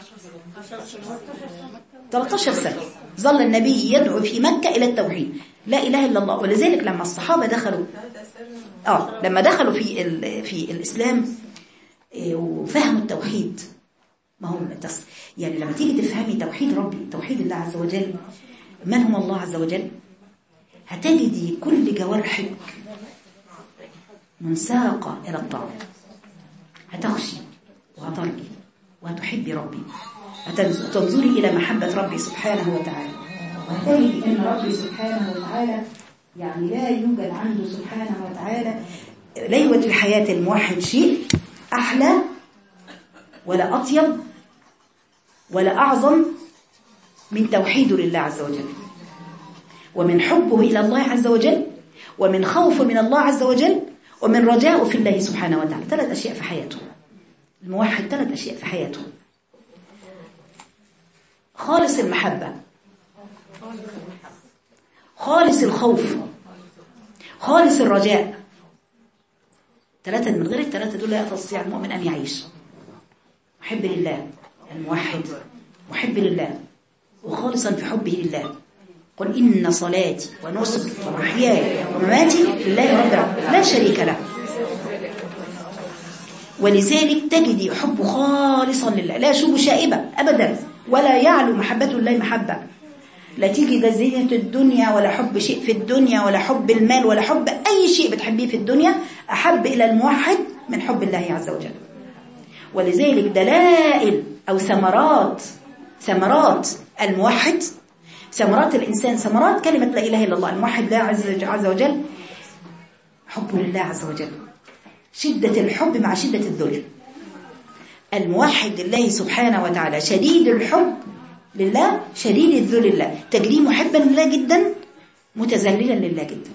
13 سنة، ظل النبي يدعو في مكة إلى التوحيد لا إله إلا الله. ولذلك لما الصحابة دخلوا لما دخلوا في الإسلام وفهموا التوحيد، ما هو يعني لما تيجي تفهمي توحيد ربي، توحيد الله عز وجل، من هو الله عز وجل، هتجدي كل جوارحك منساقة إلى الطاعة، هتخشي وهترجي وهتحبي ربي، هتنظري إلى محبة ربي سبحانه وتعالى، وهتجدي أن ربي سبحانه وتعالى يعني لا يوجد عنده سبحانه وتعالى، لا يوجد في حياة الموحد شيء أحلى ولا أطيب ولا أعظم من توحيده لله عز وجل، ومن حبه إلى الله عز وجل، ومن خوفه من الله عز وجل، ومن رجائه في الله سبحانه وتعالى. 3 أشياء في حياته الموحد، 3 أشياء في حياته: خالص المحبة، خالص الخوف، خالص الرجاء. 3 من غير ال3 دول لا يستطيع المؤمن أن يعيش. محب لله، الموحد محب لله وخالصا في حبه لله. قل إن صلاتي ونسكي ومحياي ومماتي لله رب العالمين لا شريك له. ولذلك تجدي حب خالصا لله، لا شوب شائبة أبدا، ولا يعلو محبته لله محبة، لا تيجي ده زينة الدنيا ولا حب شيء في الدنيا ولا حب المال ولا حب أي شيء بتحبيه في الدنيا أحب إلى الموحد من حب الله عز وجل. ولذلك دلائل أو ثمرات الموحد، ثمرات الإنسان، ثمرات كلمة لا إله إلا الله، الموحد لا عز وجل حبه لله عز وجل، شدة الحب مع شدة الذل. الموحد لله سبحانه وتعالى شديد الحب لله شديد الذل لله، تجري محبا لله جدا متذللا لله جدا،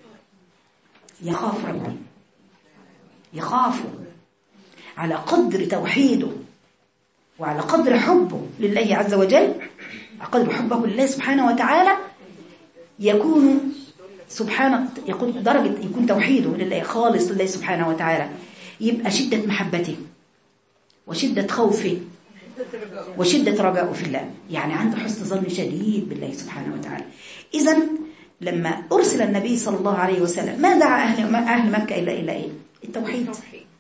يخاف ربي، يخاف على قدر توحيده وعلى قدر حبه لله عز وجل، على قدر حبه لله سبحانه وتعالى يكون سبحانه، يكون درجة يكون توحيده لله خالص لله سبحانه وتعالى، يبقى شدة محبته وشدة خوفه وشدة رجاءه في الله، يعني عنده حسن ظن شديد بالله سبحانه وتعالى. إذن لما أرسل النبي صلى الله عليه وسلم ما دعا أهل مكة إلا إيه؟ التوحيد.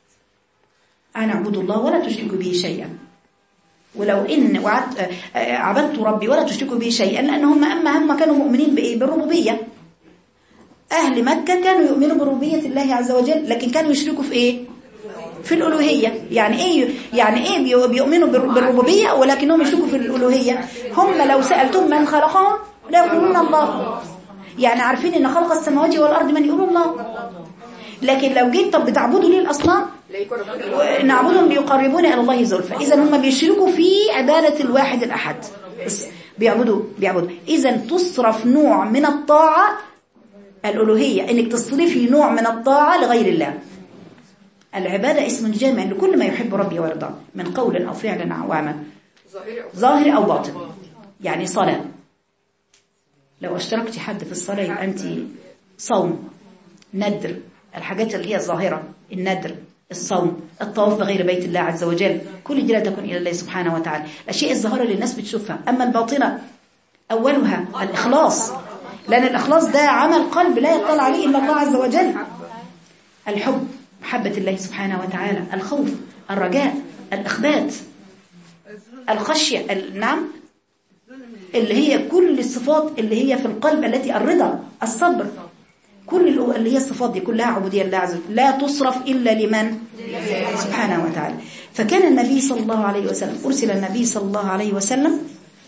أنا أعبد الله ولا تشركوا به شيئا، ولو إن عبدت ربي ولا تشركوا به شيئا، لأنهم هم كانوا مؤمنين بإيه؟ بالربوبية. أهل مكة كانوا يؤمنوا بربوبية الله عز وجل، لكن كانوا يشركوا في إيه؟ في الألوهية. يعني إيه بيؤمنوا بالربوبية ولكنهم يشركوا في الألوهية؟ هم لو سألتم من خلقهم لا يقولون الله، يعني عارفين إن خلق السماوات والأرض من يقول الله، لكن لو جيت طب بتعبدوا ليه الأصنام؟ نعبدهم ليقربونا إلى الله زلفى. إذا هم بيشركوا في عبادة الواحد الأحد، بيعبدوا. إذا تصرف نوع من الطاعة الألوهية، إنك تصرفي نوع من الطاعة لغير الله. العبادة اسم جامع لكل ما يحب ربي ويرضاه من قول أو فعل أو عمل، ظاهر أو باطن. يعني صلاة، لو اشتركتي حد في الصلاة يبقى أنت صوم، ندر، الحاجات اللي هي الظاهرة، الندر، الصوم، الطواف بغير بيت الله عز وجل، كل دي لا تكون إلى الله سبحانه وتعالى. الأشياء الظاهرة اللي الناس بتشوفها. أما الباطنة أولها الإخلاص، لأن الإخلاص ده عمل قلب لا يطلع عليه إلا الله عز وجل. الحب، محبة الله سبحانه وتعالى، الخوف، الرجاء، الإخبات، الخشية، نعم، اللي هي كل الصفات اللي هي في القلب، التي الرضا، الصبر، كل اللي هي الصفات دي كلها عبودية لله عز وجل، لا تصرف إلا لمن سبحانه وتعالى. فكان النبي صلى الله عليه وسلم، أرسل النبي صلى الله عليه وسلم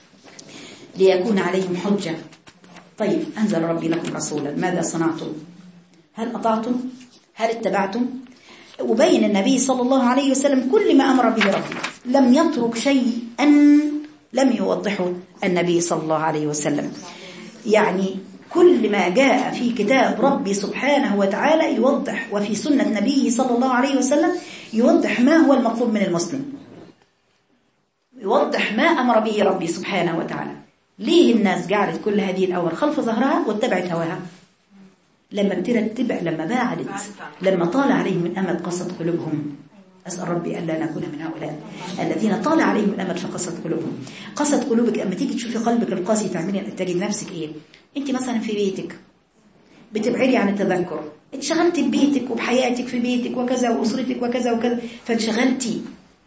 ليكون عليهم حجة. طيب أنزل ربي لكم رسولا، ماذا صنعتم؟ هل أطعتم؟ هل اتبعتم؟ وبين النبي صلى الله عليه وسلم كل ما أمر به ربي، لم يترك شيئا لم يوضحه النبي صلى الله عليه وسلم. يعني كل ما جاء في كتاب ربي سبحانه وتعالى يوضح، وفي سنة نبيه صلى الله عليه وسلم يوضح ما هو المطلوب من المسلم، يوضح ما أمر به ربي سبحانه وتعالى. ليه الناس جعلت كل هذه الأمور خلف ظهرها واتبعت هواها؟ لما لما طال عليهم الأمد قست قلوبهم. أسأل ربي ألا نكون من هؤلاء الذين طال عليهم الأمد فقست قلوبهم. قست قلوبك أما تيجي تشوفي قلبك القاسي تعملي تجد نفسك إيه؟ أنت مثلا في بيتك بتبعدي عن التذكر، اتشغلتي ببيتك وبحياتك في بيتك وكذا وأسرتك وكذا وكذا، فانشغلتي.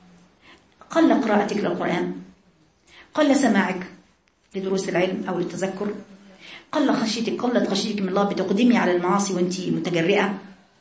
قل قراءتك للقرآن، قل سماعك لدروس العلم أو للتذكر، قلت خشيتك من الله بتقدمي على المعاصي وانت متجرئة،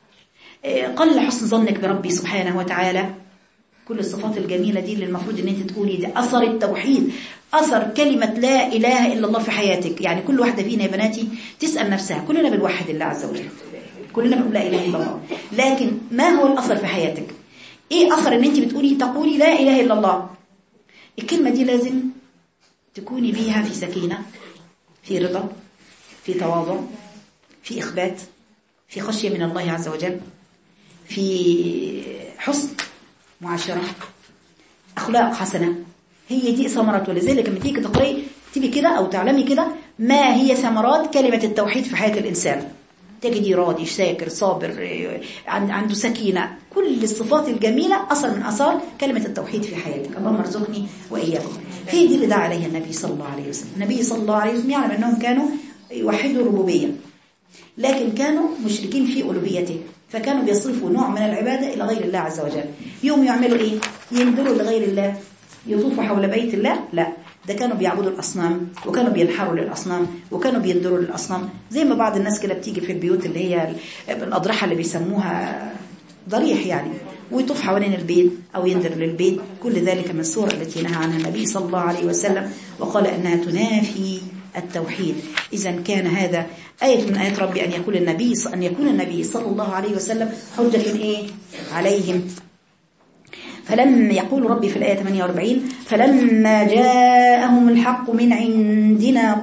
قل حسن ظنك بربي سبحانه وتعالى. كل الصفات الجميلة دي اللي المفروض ان انت تقولي ده أثر التوحيد، أثر كلمة لا إله إلا الله في حياتك. يعني كل واحدة فينا يا بناتي تسأل نفسها، كلنا بنوحد الله عز وجل، كلنا بنقول لا إله إلا الله، لكن ما هو الأثر في حياتك؟ ايه أثر ان انت تقولي لا إله إلا الله؟ الكلمة دي لازم تكوني بيها في سكينة، في رضا، في تواضع، في إخبات، في خشية من الله عز وجل، في حسن معاشرة، أخلاق حسنة. هي دي ثمرات. ولذلك لما تيجي تقرأي تبي كده أو تعلمي كده ما هي ثمرات كلمة التوحيد في حياة الإنسان، تجدي راضي، شاكر، صابر، عنده سكينة. كل الصفات الجميلة أثر من أثار كلمة التوحيد في حياتك. اللهم ارزقني وإياكم. هي دي اللي دعا عليها النبي صلى الله عليه وسلم. النبي صلى الله عليه وسلم يعلم أنهم كانوا يوحدوا الربوبية، لكن كانوا مشركين في ألوهيته، فكانوا بيصرفوا نوع من العبادة إلى غير الله عز وجل. يوم يعملوا إيه؟ يندروا لغير الله، يطوفوا حول بيت الله؟ لا، ده كانوا بيعبدوا الأصنام، وكانوا بينحروا للأصنام، وكانوا بيندروا للأصنام. زي ما بعض الناس كده بتيجي في البيوت اللي هي الأضرحة اللي بيسموها ضريح يعني، ويطوف حوالين البيت أو يندر للبيت. كل ذلك من الصور التي نهى عنها النبي صلى الله عليه وسلم وقال أنها تنافي التوحيد. إذا كان هذا آية من آيات ربي أن يكون النبي صلى الله عليه وسلم حجة إيه؟ عليهم. فلم يقول ربي في الآية 48 فلما جاءهم الحق من عندنا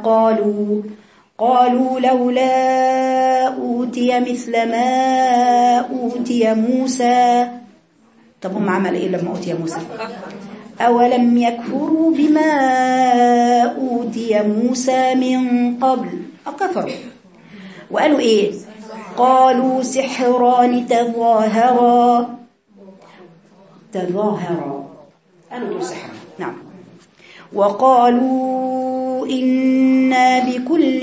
قالوا لولا أوتي مثل ما أوتي موسى. طب هم عمل إيه لما أوتي موسى؟ أولم يكفروا بما أوتي موسى من قبل؟ كفروا وقالوا إيه؟ قالوا سحران تظاهرا تظاهرا، قالوا دول سحر. نعم. وقالوا إنا بكل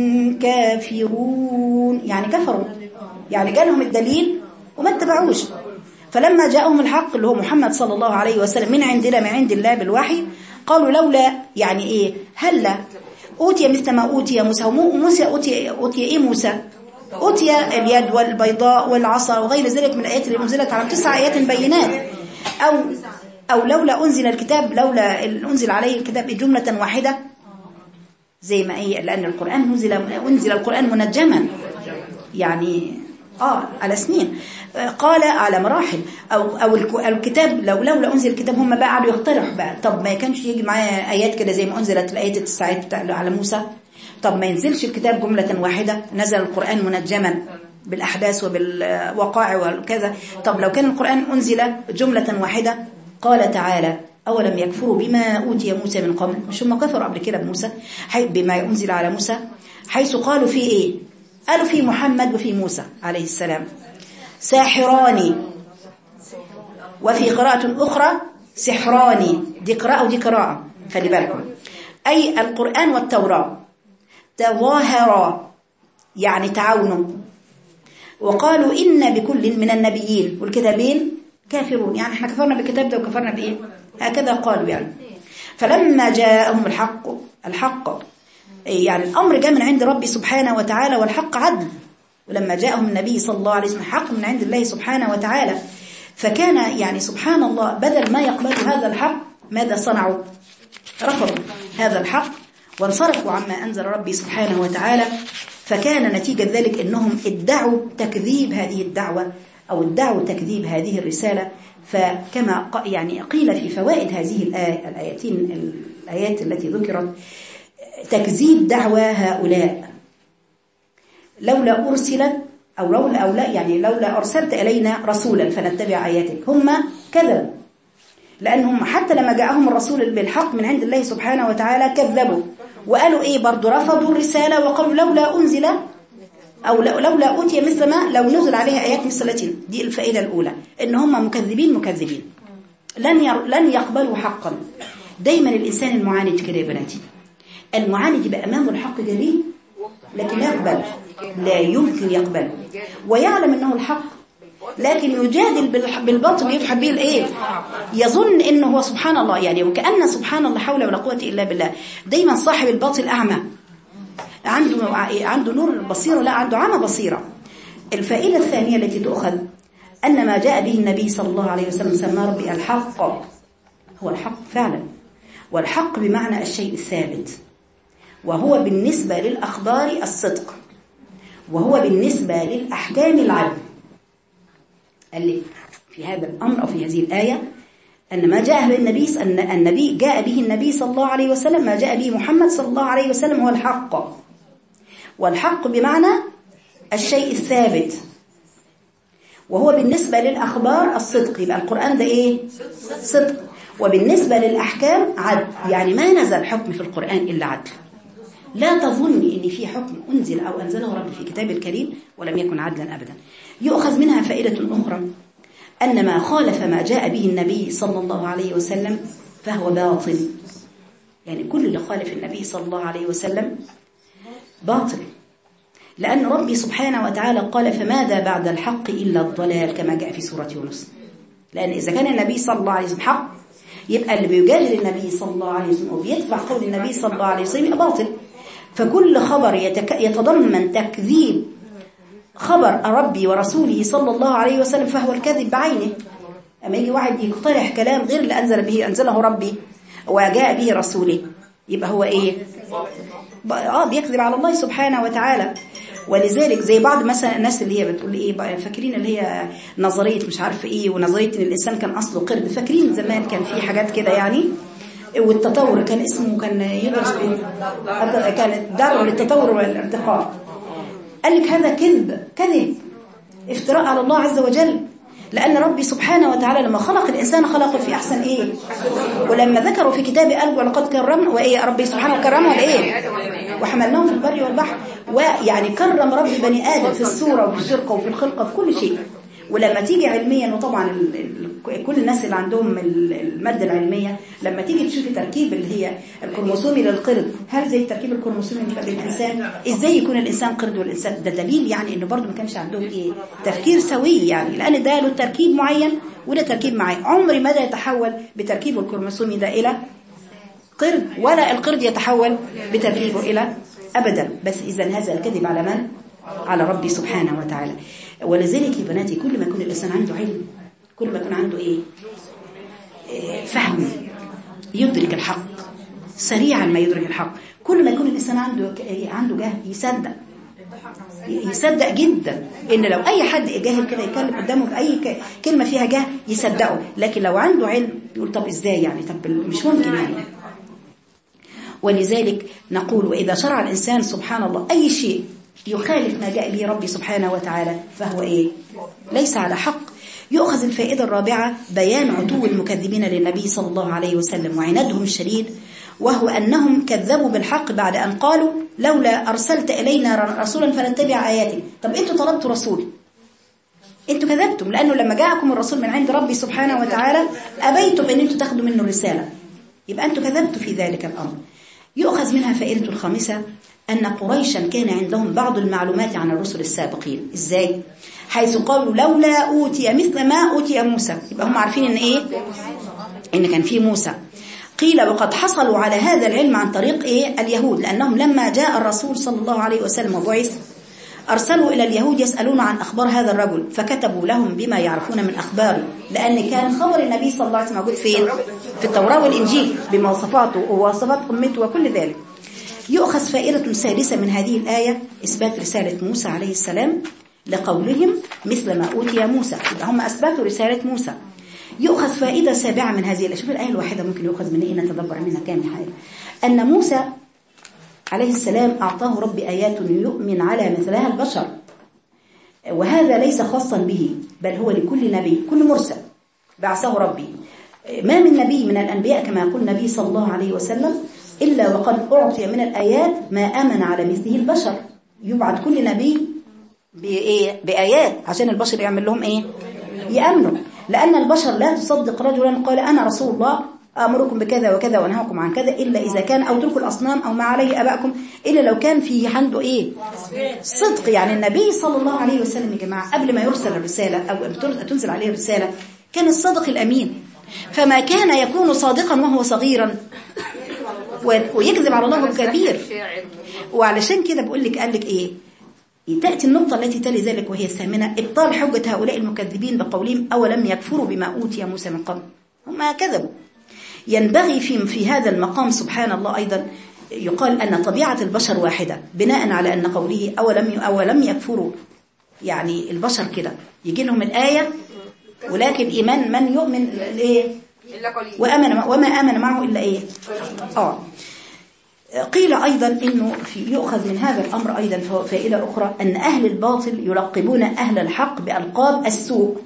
كافرون، يعني كفروا، يعني جالهم الدليل وما اتبعوش. فلما جاءهم الحق اللي هو محمد صلى الله عليه وسلم من عندنا من عند الله بالوحي، قالوا لولا، يعني ايه، هلا أوتي مثل ما أوتي موسى. وموسى أوتي ايه؟ موسى أوتي اليد والبيضاء والعصا وغير ذلك من الآيات اللي أنزلت على 9 آيات بينات. أو لولا أنزل الكتاب، لولا أنزل عليه الكتاب جملة واحدة، زي ما هي، لأن القرآن أنزل القرآن منجما، يعني على سنين، قال على مراحل. أو الكتاب لولا أنزل الكتاب، هم بقى قعدوا يقترحوا بقى، طب ما كانش يجي معاه آيات كده زي ما أنزلت الآيات 9 على موسى، طب ما ينزلش الكتاب جملة واحدة، نزل القرآن منجما بالأحداث وبالوقائع وكذا. طب لو كان القرآن أنزل جملة واحدة، قال تعالى أولم يكفروا بما أوتي موسى من قبل، مش هم كفروا قبل كده بموسى بما أنزل على موسى، حيث قالوا في إيه؟ قالوا في محمد وفي موسى عليه السلام ساحران، وفي قراءة أخرى سحران. دي قراءة ودي قراءة، خلي بالكم. أي القرآن والتوراة تظاهرا، يعني تعاونوا. وقالوا إن بكل من النبيين والكتابين كافرون، يعني احنا كفرنا بالكتاب ده وكفرنا بإيه، هكذا قالوا يعني. فلما جاءهم الحق يعني الأمر جاء من عند ربي سبحانه وتعالى، والحق عدل. ولما جاءهم النبي صلى الله عليه وسلم حق من عند الله سبحانه وتعالى، فكان يعني سبحان الله بدل ما يقبلوا هذا الحق ماذا صنعوا؟ رفضوا هذا الحق وانصرفوا عما أنزل ربي سبحانه وتعالى. فكان نتيجة ذلك أنهم ادعوا تكذيب هذه الدعوة، أو ادعوا تكذيب هذه الرسالة. فكما يعني قيل في فوائد هذه الآيات التي ذكرت، تكذيب دعوى هؤلاء، لولا أرسلت أو لولا أرسلت إلينا رسولا فنتبع آياتك، هم كذبوا، لأنهم حتى لما جاءهم الرسول بالحق من عند الله سبحانه وتعالى كذبوا، وقالوا إيه برضو، رفضوا الرسالة وقالوا لولا أنزل أو لولا أوتي مثل ما لو نزل عليها آيات مثلتين. دي الفائدة الأولى، إن هم مكذبين لن يقبلوا حقا. دايما الإنسان المعاند كده يا بناتي، المعاند يبقى أمامه الحق جريء لكن لا يقبل، لا يمكن يقبل، ويعلم أنه الحق لكن يجادل بالباطل، يفحب به الايه، يظن انه هو سبحان الله، يعني وكأن سبحان الله حول ولا قوة إلا بالله. دايما صاحب الباطل أعمى، عنده نور بصيرة، لا عنده عمى بصيرة. الفائدة الثانية التي تؤخذ أن ما جاء به النبي صلى الله عليه وسلم سماه ربي الحق، هو الحق فعلا، والحق بمعنى الشيء الثابت، وهو بالنسبة للأخبار الصدق، وهو بالنسبة للأحكام العدل. قال لي في هذا الأمر أو في هذه الآية أن ما جاء به النبي جاء به النبي صلى الله عليه وسلم، ما جاء به محمد صلى الله عليه وسلم هو الحق، والحق بمعنى الشيء الثابت، وهو بالنسبة للأخبار الصدق. يبقى القرآن ده إيه؟ صدق. وبالنسبة للأحكام عدل، يعني ما نزل حكم في القرآن إلا عدل. لا تظني أن في حكم أنزل أو أنزله ربي في كتاب الكريم ولم يكن عدلا أبدا. يؤخذ منها فائدة أخرى، أن ما خالف ما جاء به النبي صلى الله عليه وسلم فهو باطل. يعني كل اللي خالف النبي صلى الله عليه وسلم باطل، لأن ربي سبحانه وتعالى قال فماذا بعد الحق إلا الضلال، كما جاء في سورة يونس. لأن إذا كان النبي صلى الله عليه وسلم حق، يبقى اللي بيجادل النبي صلى الله عليه وسلم وبيتبع قول النبي صلى الله عليه وسلم يبقى باطل. فكل خبر يتضمن تكذيب خبر ربي ورسوله صلى الله عليه وسلم فهو الكذب بعينه. أما يجي واحد يقترح كلام غير اللي أنزله ربي وجاء به رسوله، يبقى هو إيه؟ بيكذب على الله سبحانه وتعالى. ولذلك زي بعض مثلا الناس اللي هي بتقول ايه، فاكرين اللي هي نظريه مش عارفه ايه، ونظريه ان الانسان كان اصله قرد. فاكرين زمان كان في حاجات كده يعني، والتطور كان اسمه كان يدرس كانت دعوه للتطور والارتقاء. قال لك هذا كذب افتراء على الله عز وجل، لأن ربي سبحانه وتعالى لما خلق الإنسان خلقه في أحسن إيه، ولما ذكروا في كتابه قال ولقد كرمنا، وإيه ربي سبحانه كرمه وإيه، وحملناهم في البر والبحر. ويعني كرم ربي بني آدم في الصورة وفي الشرقة وفي الخلقة في كل شيء. ولما تيجي علميا، وطبعا كل الناس اللي عندهم المادة العلمية لما تيجي تشوفي تركيب اللي هي الكروموسومي للقرد، هل زي التركيب الكروموسومي للإنسان؟ ازاي يكون الإنسان قرد والإنسان؟ ده دليل يعني انه برضه ما كانش عندهم ايه تفكير سوي، يعني لأن ده له تركيب معين وده تركيب معين. عمري ماذا يتحول بتركيبه الكروموسومي ده إلى قرد، ولا القرد يتحول بتركيبه إلى أبدا. بس إذا هذا الكذب على من؟ على ربي سبحانه وتعالى. ولذلك يا بناتي كل ما يكون الإنسان عنده علم، كل ما يكون عنده إيه؟ فهم، يدرك الحق سريعا ما يدرك الحق. كل ما يكون الإنسان عنده جهل، يصدق جدا إن لو أي حد جاهل كده يتكلم قدامه بأي كلمة فيها جهل يصدقه. لكن لو عنده علم يقول طب إزاي يعني؟ طب مش ممكن يعني. ولذلك نقول وإذا شرع الإنسان سبحان الله أي شيء يخالف ما جاء به ربي سبحانه وتعالى فهو إيه؟ ليس على حق. يؤخذ الفائدة الرابعة بيان عتو المكذبين للنبي صلى الله عليه وسلم وعنادهم الشديد، وهو أنهم كذبوا بالحق بعد أن قالوا لولا أرسلت إلينا رسولا فنتبع آياتك. طب أنتوا طلبتوا رسول، أنتوا كذبتم، لأنه لما جاءكم الرسول من عند ربي سبحانه وتعالى أبيتم أن أنتوا تاخدوا منه رسالة، يبقى أنتوا كذبتوا في ذلك الأمر. يؤخذ منها فائدة الخامسة أن قريشا كان عندهم بعض المعلومات عن الرسل السابقين. إزاي؟ حيث قالوا لولا أوتي مثل ما أوتي موسى، يبقى هم عارفين إن إيه؟ إن كان في موسى. قيل وقد حصلوا على هذا العلم عن طريق إيه؟ اليهود، لأنهم لما جاء الرسول صلى الله عليه وسلم وبعث أرسلوا إلى اليهود يسألون عن أخبار هذا الرجل، فكتبوا لهم بما يعرفون من أخباره، لأن كان خبر النبي صلى الله عليه وسلم موجود فين؟ في التوراة والإنجيل بمواصفاته ووصفات أمته وكل ذلك. يؤخذ فائدة سادسة من هذه الآية إثبات رسالة موسى عليه السلام لقولهم مثل ما أوتي موسى، يبقى هم أثبتوا رسالة موسى. يؤخذ فائدة سابعة من هذه الآية، شوف الآية الواحدة ممكن يؤخذ من إيه نتدبر منها كام حاجة. أن موسى عليه السلام أعطاه ربي آيات يؤمن على مثلها البشر، وهذا ليس خاصا به بل هو لكل نبي، كل مرسل بعثه ربي. ما من نبي من الأنبياء كما يقول النبي صلى الله عليه وسلم إلا وقد أعطي من الآيات ما آمن على مثله البشر. يبعث كل نبي بآيات عشان البشر يعمل لهم إيه؟ يأمنوا، لأن البشر لا تصدق رجلا قال أنا رسول الله أمركم بكذا وكذا وأنهاكم عن كذا إلا إذا كان أو تركوا الأصنام أو ما عليه أباءكم، إلا لو كان في عنده إيه؟ صدق. يعني النبي صلى الله عليه وسلم يا جماعة قبل ما يرسل الرسالة أو تنزل عليه الرسالة كان الصادق الأمين، فما كان يكون صادقا وهو صغيرا ويكذب على الله الكبير. وعلشان كده بقول لك قال لك إيه؟ تأتي النقطة التي تلي ذلك وهي الثامنة، إبطال حجة هؤلاء المكذبين بقولهم أولم يكفروا بما أوتي موسى من قبل، هم كذبوا. ينبغي في هذا المقام سبحان الله أيضا يقال أن طبيعة البشر واحدة، بناء على أن قوله أولم يكفروا، يعني البشر كده يجي لهم الآية ولكن إيمان من يؤمن إيه؟ وما آمن معه إلا إيه؟ قيل أيضا إنه يؤخذ من هذا الأمر أيضا فائدة أخرى أن أهل الباطل يلقبون أهل الحق بألقاب السوء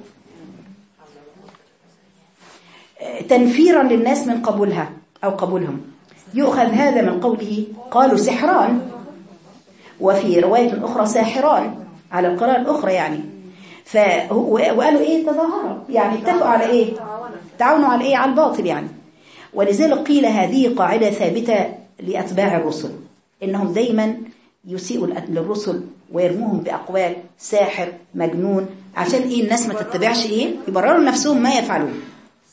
تنفيرا للناس من قبولها أو قبولهم. يؤخذ هذا من قوله قالوا سحران، وفي رواية أخرى ساحران على القراءة الأخرى يعني. وقالوا إيه؟ تظاهروا، يعني اتفقوا على إيه؟ تعاونوا على إيه؟ على الباطل يعني. ولذلك قيل هذه قاعدة ثابتة لأتباع الرسل، إنهم دايما يسيئوا للرسل ويرموهم بأقوال ساحر مجنون، عشان إيه؟ الناس ما تتبعش إيه؟ يبرروا نفسهم ما يفعلون.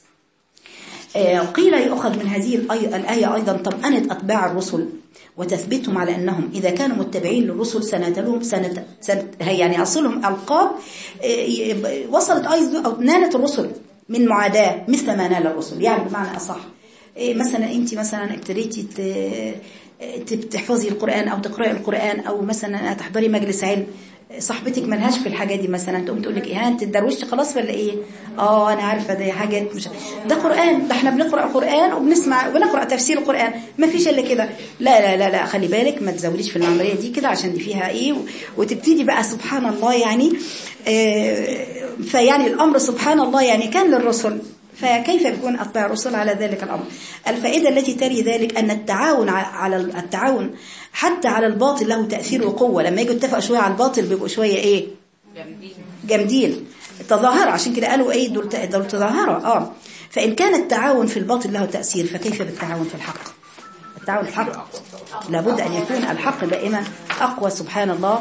قيل يؤخذ من هذه الآية أيضا طمأنة أتباع الرسل وتثبتهم على أنهم إذا كانوا متبعين للرسل سنتلهم يعني أصلهم ألقاب وصلت أيضا أو نالت الرسل من معاداة مثل ما نال الرسل، يعني بمعنى أصح. مثلا أنت مثلا ابتديتي تحفظي القرآن أو تقرأي القرآن أو مثلا تحضري مجلس علم، صاحبتك ملهاش في الحاجة دي مثلا تقوم تقول لك إيه انت اتدروشتي خلاص ولا إيه؟ أنا عارفة ده حاجات مش ده قرآن، ده احنا بنقرأ قرآن وبنسمع ونقرأ تفسير القرآن، ما فيش إلا كده. لا لا لا لا خلي بالك ما تزوديش في العملية دي كده عشان دي فيها إيه، وتبتدي بقى سبحان الله يعني. فيعني الأمر سبحان الله يعني كان للرسل، فكيف يكون أتباع الرسل على ذلك الأمر؟ الفائدة التي تلي ذلك أن التعاون حتى على الباطل له تأثير وقوة. لما يجوا يتفقوا شوية على الباطل بيبقوا شوية إيه؟ جامدين. تظاهر، عشان كده قالوا ايه دول تظاهرة. فإن كان التعاون في الباطل له تأثير فكيف بالتعاون في الحق؟ التعاون في الحق لابد أن يكون الحق دائما أقوى. سبحان الله.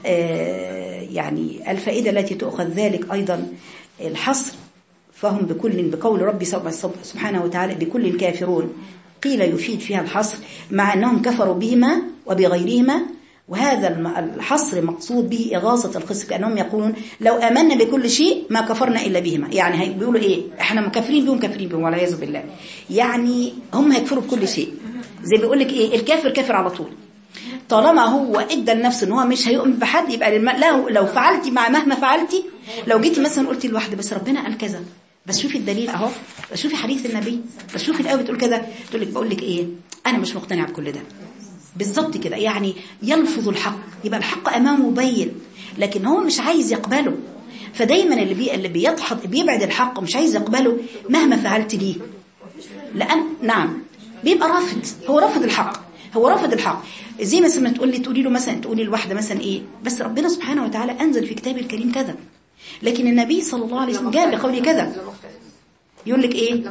يعني الفائدة التي تؤخذ ذلك أيضا الحصر، فهم بكل بقول ربي سبحانه وتعالى بكل كافرون، قيل يفيد فيها الحصر مع أنهم كفروا بهما وبغيرهما، وهذا الحصر مقصود به إغاظة الخصم، كأنهم يقولون لو آمنا بكل شيء ما كفرنا إلا بهما. يعني بيقولوا إيه؟ إحنا مكفرين بهم كافرين بهم والعياذ بالله. يعني هم هيكفروا بكل شيء، زي بيقول لك إيه؟ الكافر كافر على طول، طالما هو ادى لنفسه ان هو مش هيؤمن بحد، يبقى لو فعلتي مع مهما فعلتي، لو جيتي مثلا قلتي لواحده بس ربنا قال كذا، بس شوفي الدليل اهو، بس شوفي حديث النبي، بس شوفي الايه بتقول كذا، تقول لك بقول لك ايه، انا مش مقتنعه بكل ده. بالظبط كده، يعني يلفظ الحق، يبقى الحق امامه مبين لكن هو مش عايز يقبله. فدايما اللي بيدحض بيبعد الحق مش عايز يقبله مهما فعلت ليه، لان نعم بيبقى رافض، هو رافض الحق، هو رافض الحق. زي مثلا تقولي له مثلا، تقولي لواحده مثلا ايه، بس ربنا سبحانه وتعالى انزل في كتابه الكريم كذا، لكن النبي صلى الله عليه وسلم جاء بقوله كذا، يقول لك ايه،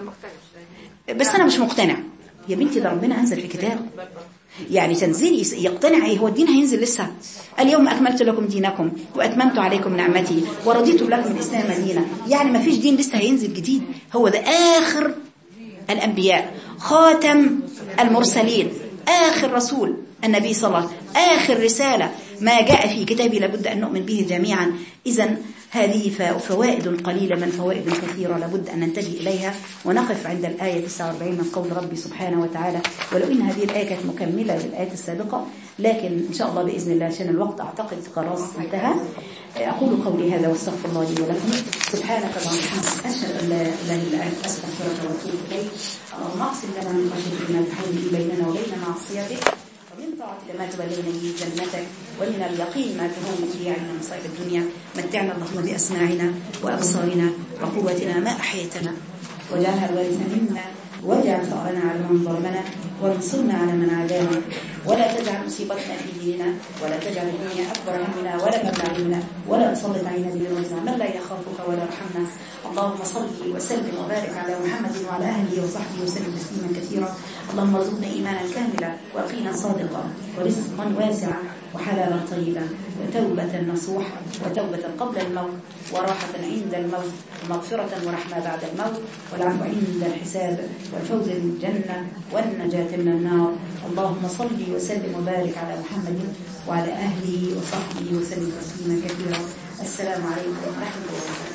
بس انا مش مقتنع. يا بنتي ده ربنا انزل في كتابه، يعني تنزيل يقتنع ايه؟ هو الدين هينزل لسه. اليوم اكملت لكم دينكم واتممت عليكم نعمتي ورضيت لكم الاسلام دينا. يعني ما فيش دين لسه هينزل جديد، هو ده اخر الانبياء، خاتم المرسلين، آخر رسول النبي صلى الله عليه وسلم، آخر رسالة ما جاء في كتابه لابد أن نؤمن به جميعا. إذن هذه فوائد قليلة من فوائد كثيرة لابد أن ننتبه إليها، ونقف عند الآية 49 من قول ربي سبحانه وتعالى. ولو إن هذه الآية كانت مكملة للآية السابقة، لكن إن شاء الله بإذن الله عشان الوقت أعتقد خلاص انتهى. أقول قولي هذا واستغفر الله لي ولكم. سبحانك اللهم وبحمدك، أشهد أن لا إله إلا أنت، أستغفرك وأتوب إليك. اللهم اقسم لنا من خشيتك ما تحول به بيننا وبين معصيتك، ومن طاعتك ما تبلغنا به جنتك، ومن اليقين ما تهون به علينا مصائب الدنيا. متعنا اللهم بأسماعنا وأبصارنا وقوتنا ما أحييتنا، واجعلها الوارث منا، واجعل ثأرنا على من ظلمنا، وانصرنا على من عادانا، ولا تجعل مصيبتنا في ديننا، ولا تجعل الدنيا أكبر همنا ولا مبلغ علمنا، ولا تسلط علينا بذنوبنا من لا يخافك ولا يرحمنا. اللهم صل وسلم وبارك على محمد وعلى اهله وصحبه وسلم تسليما كثيرا. اللهم ارزقنا ايمانا كاملا، ويقينا صادقا، ورزقا واسعا، وحلالا طيبا، وتوبة نصوحا، وتوبة قبل الموت، وراحة عند الموت، ومغفرة ورحمة بعد الموت، والعفو عند الحساب، والفوز بالجنة، والنجاة من النار. اللهم صل وسلم وبارك على محمد وعلى اهله وصحبه وسلم تسليما كثيرا. السلام عليكم ورحمة الله وبركاته.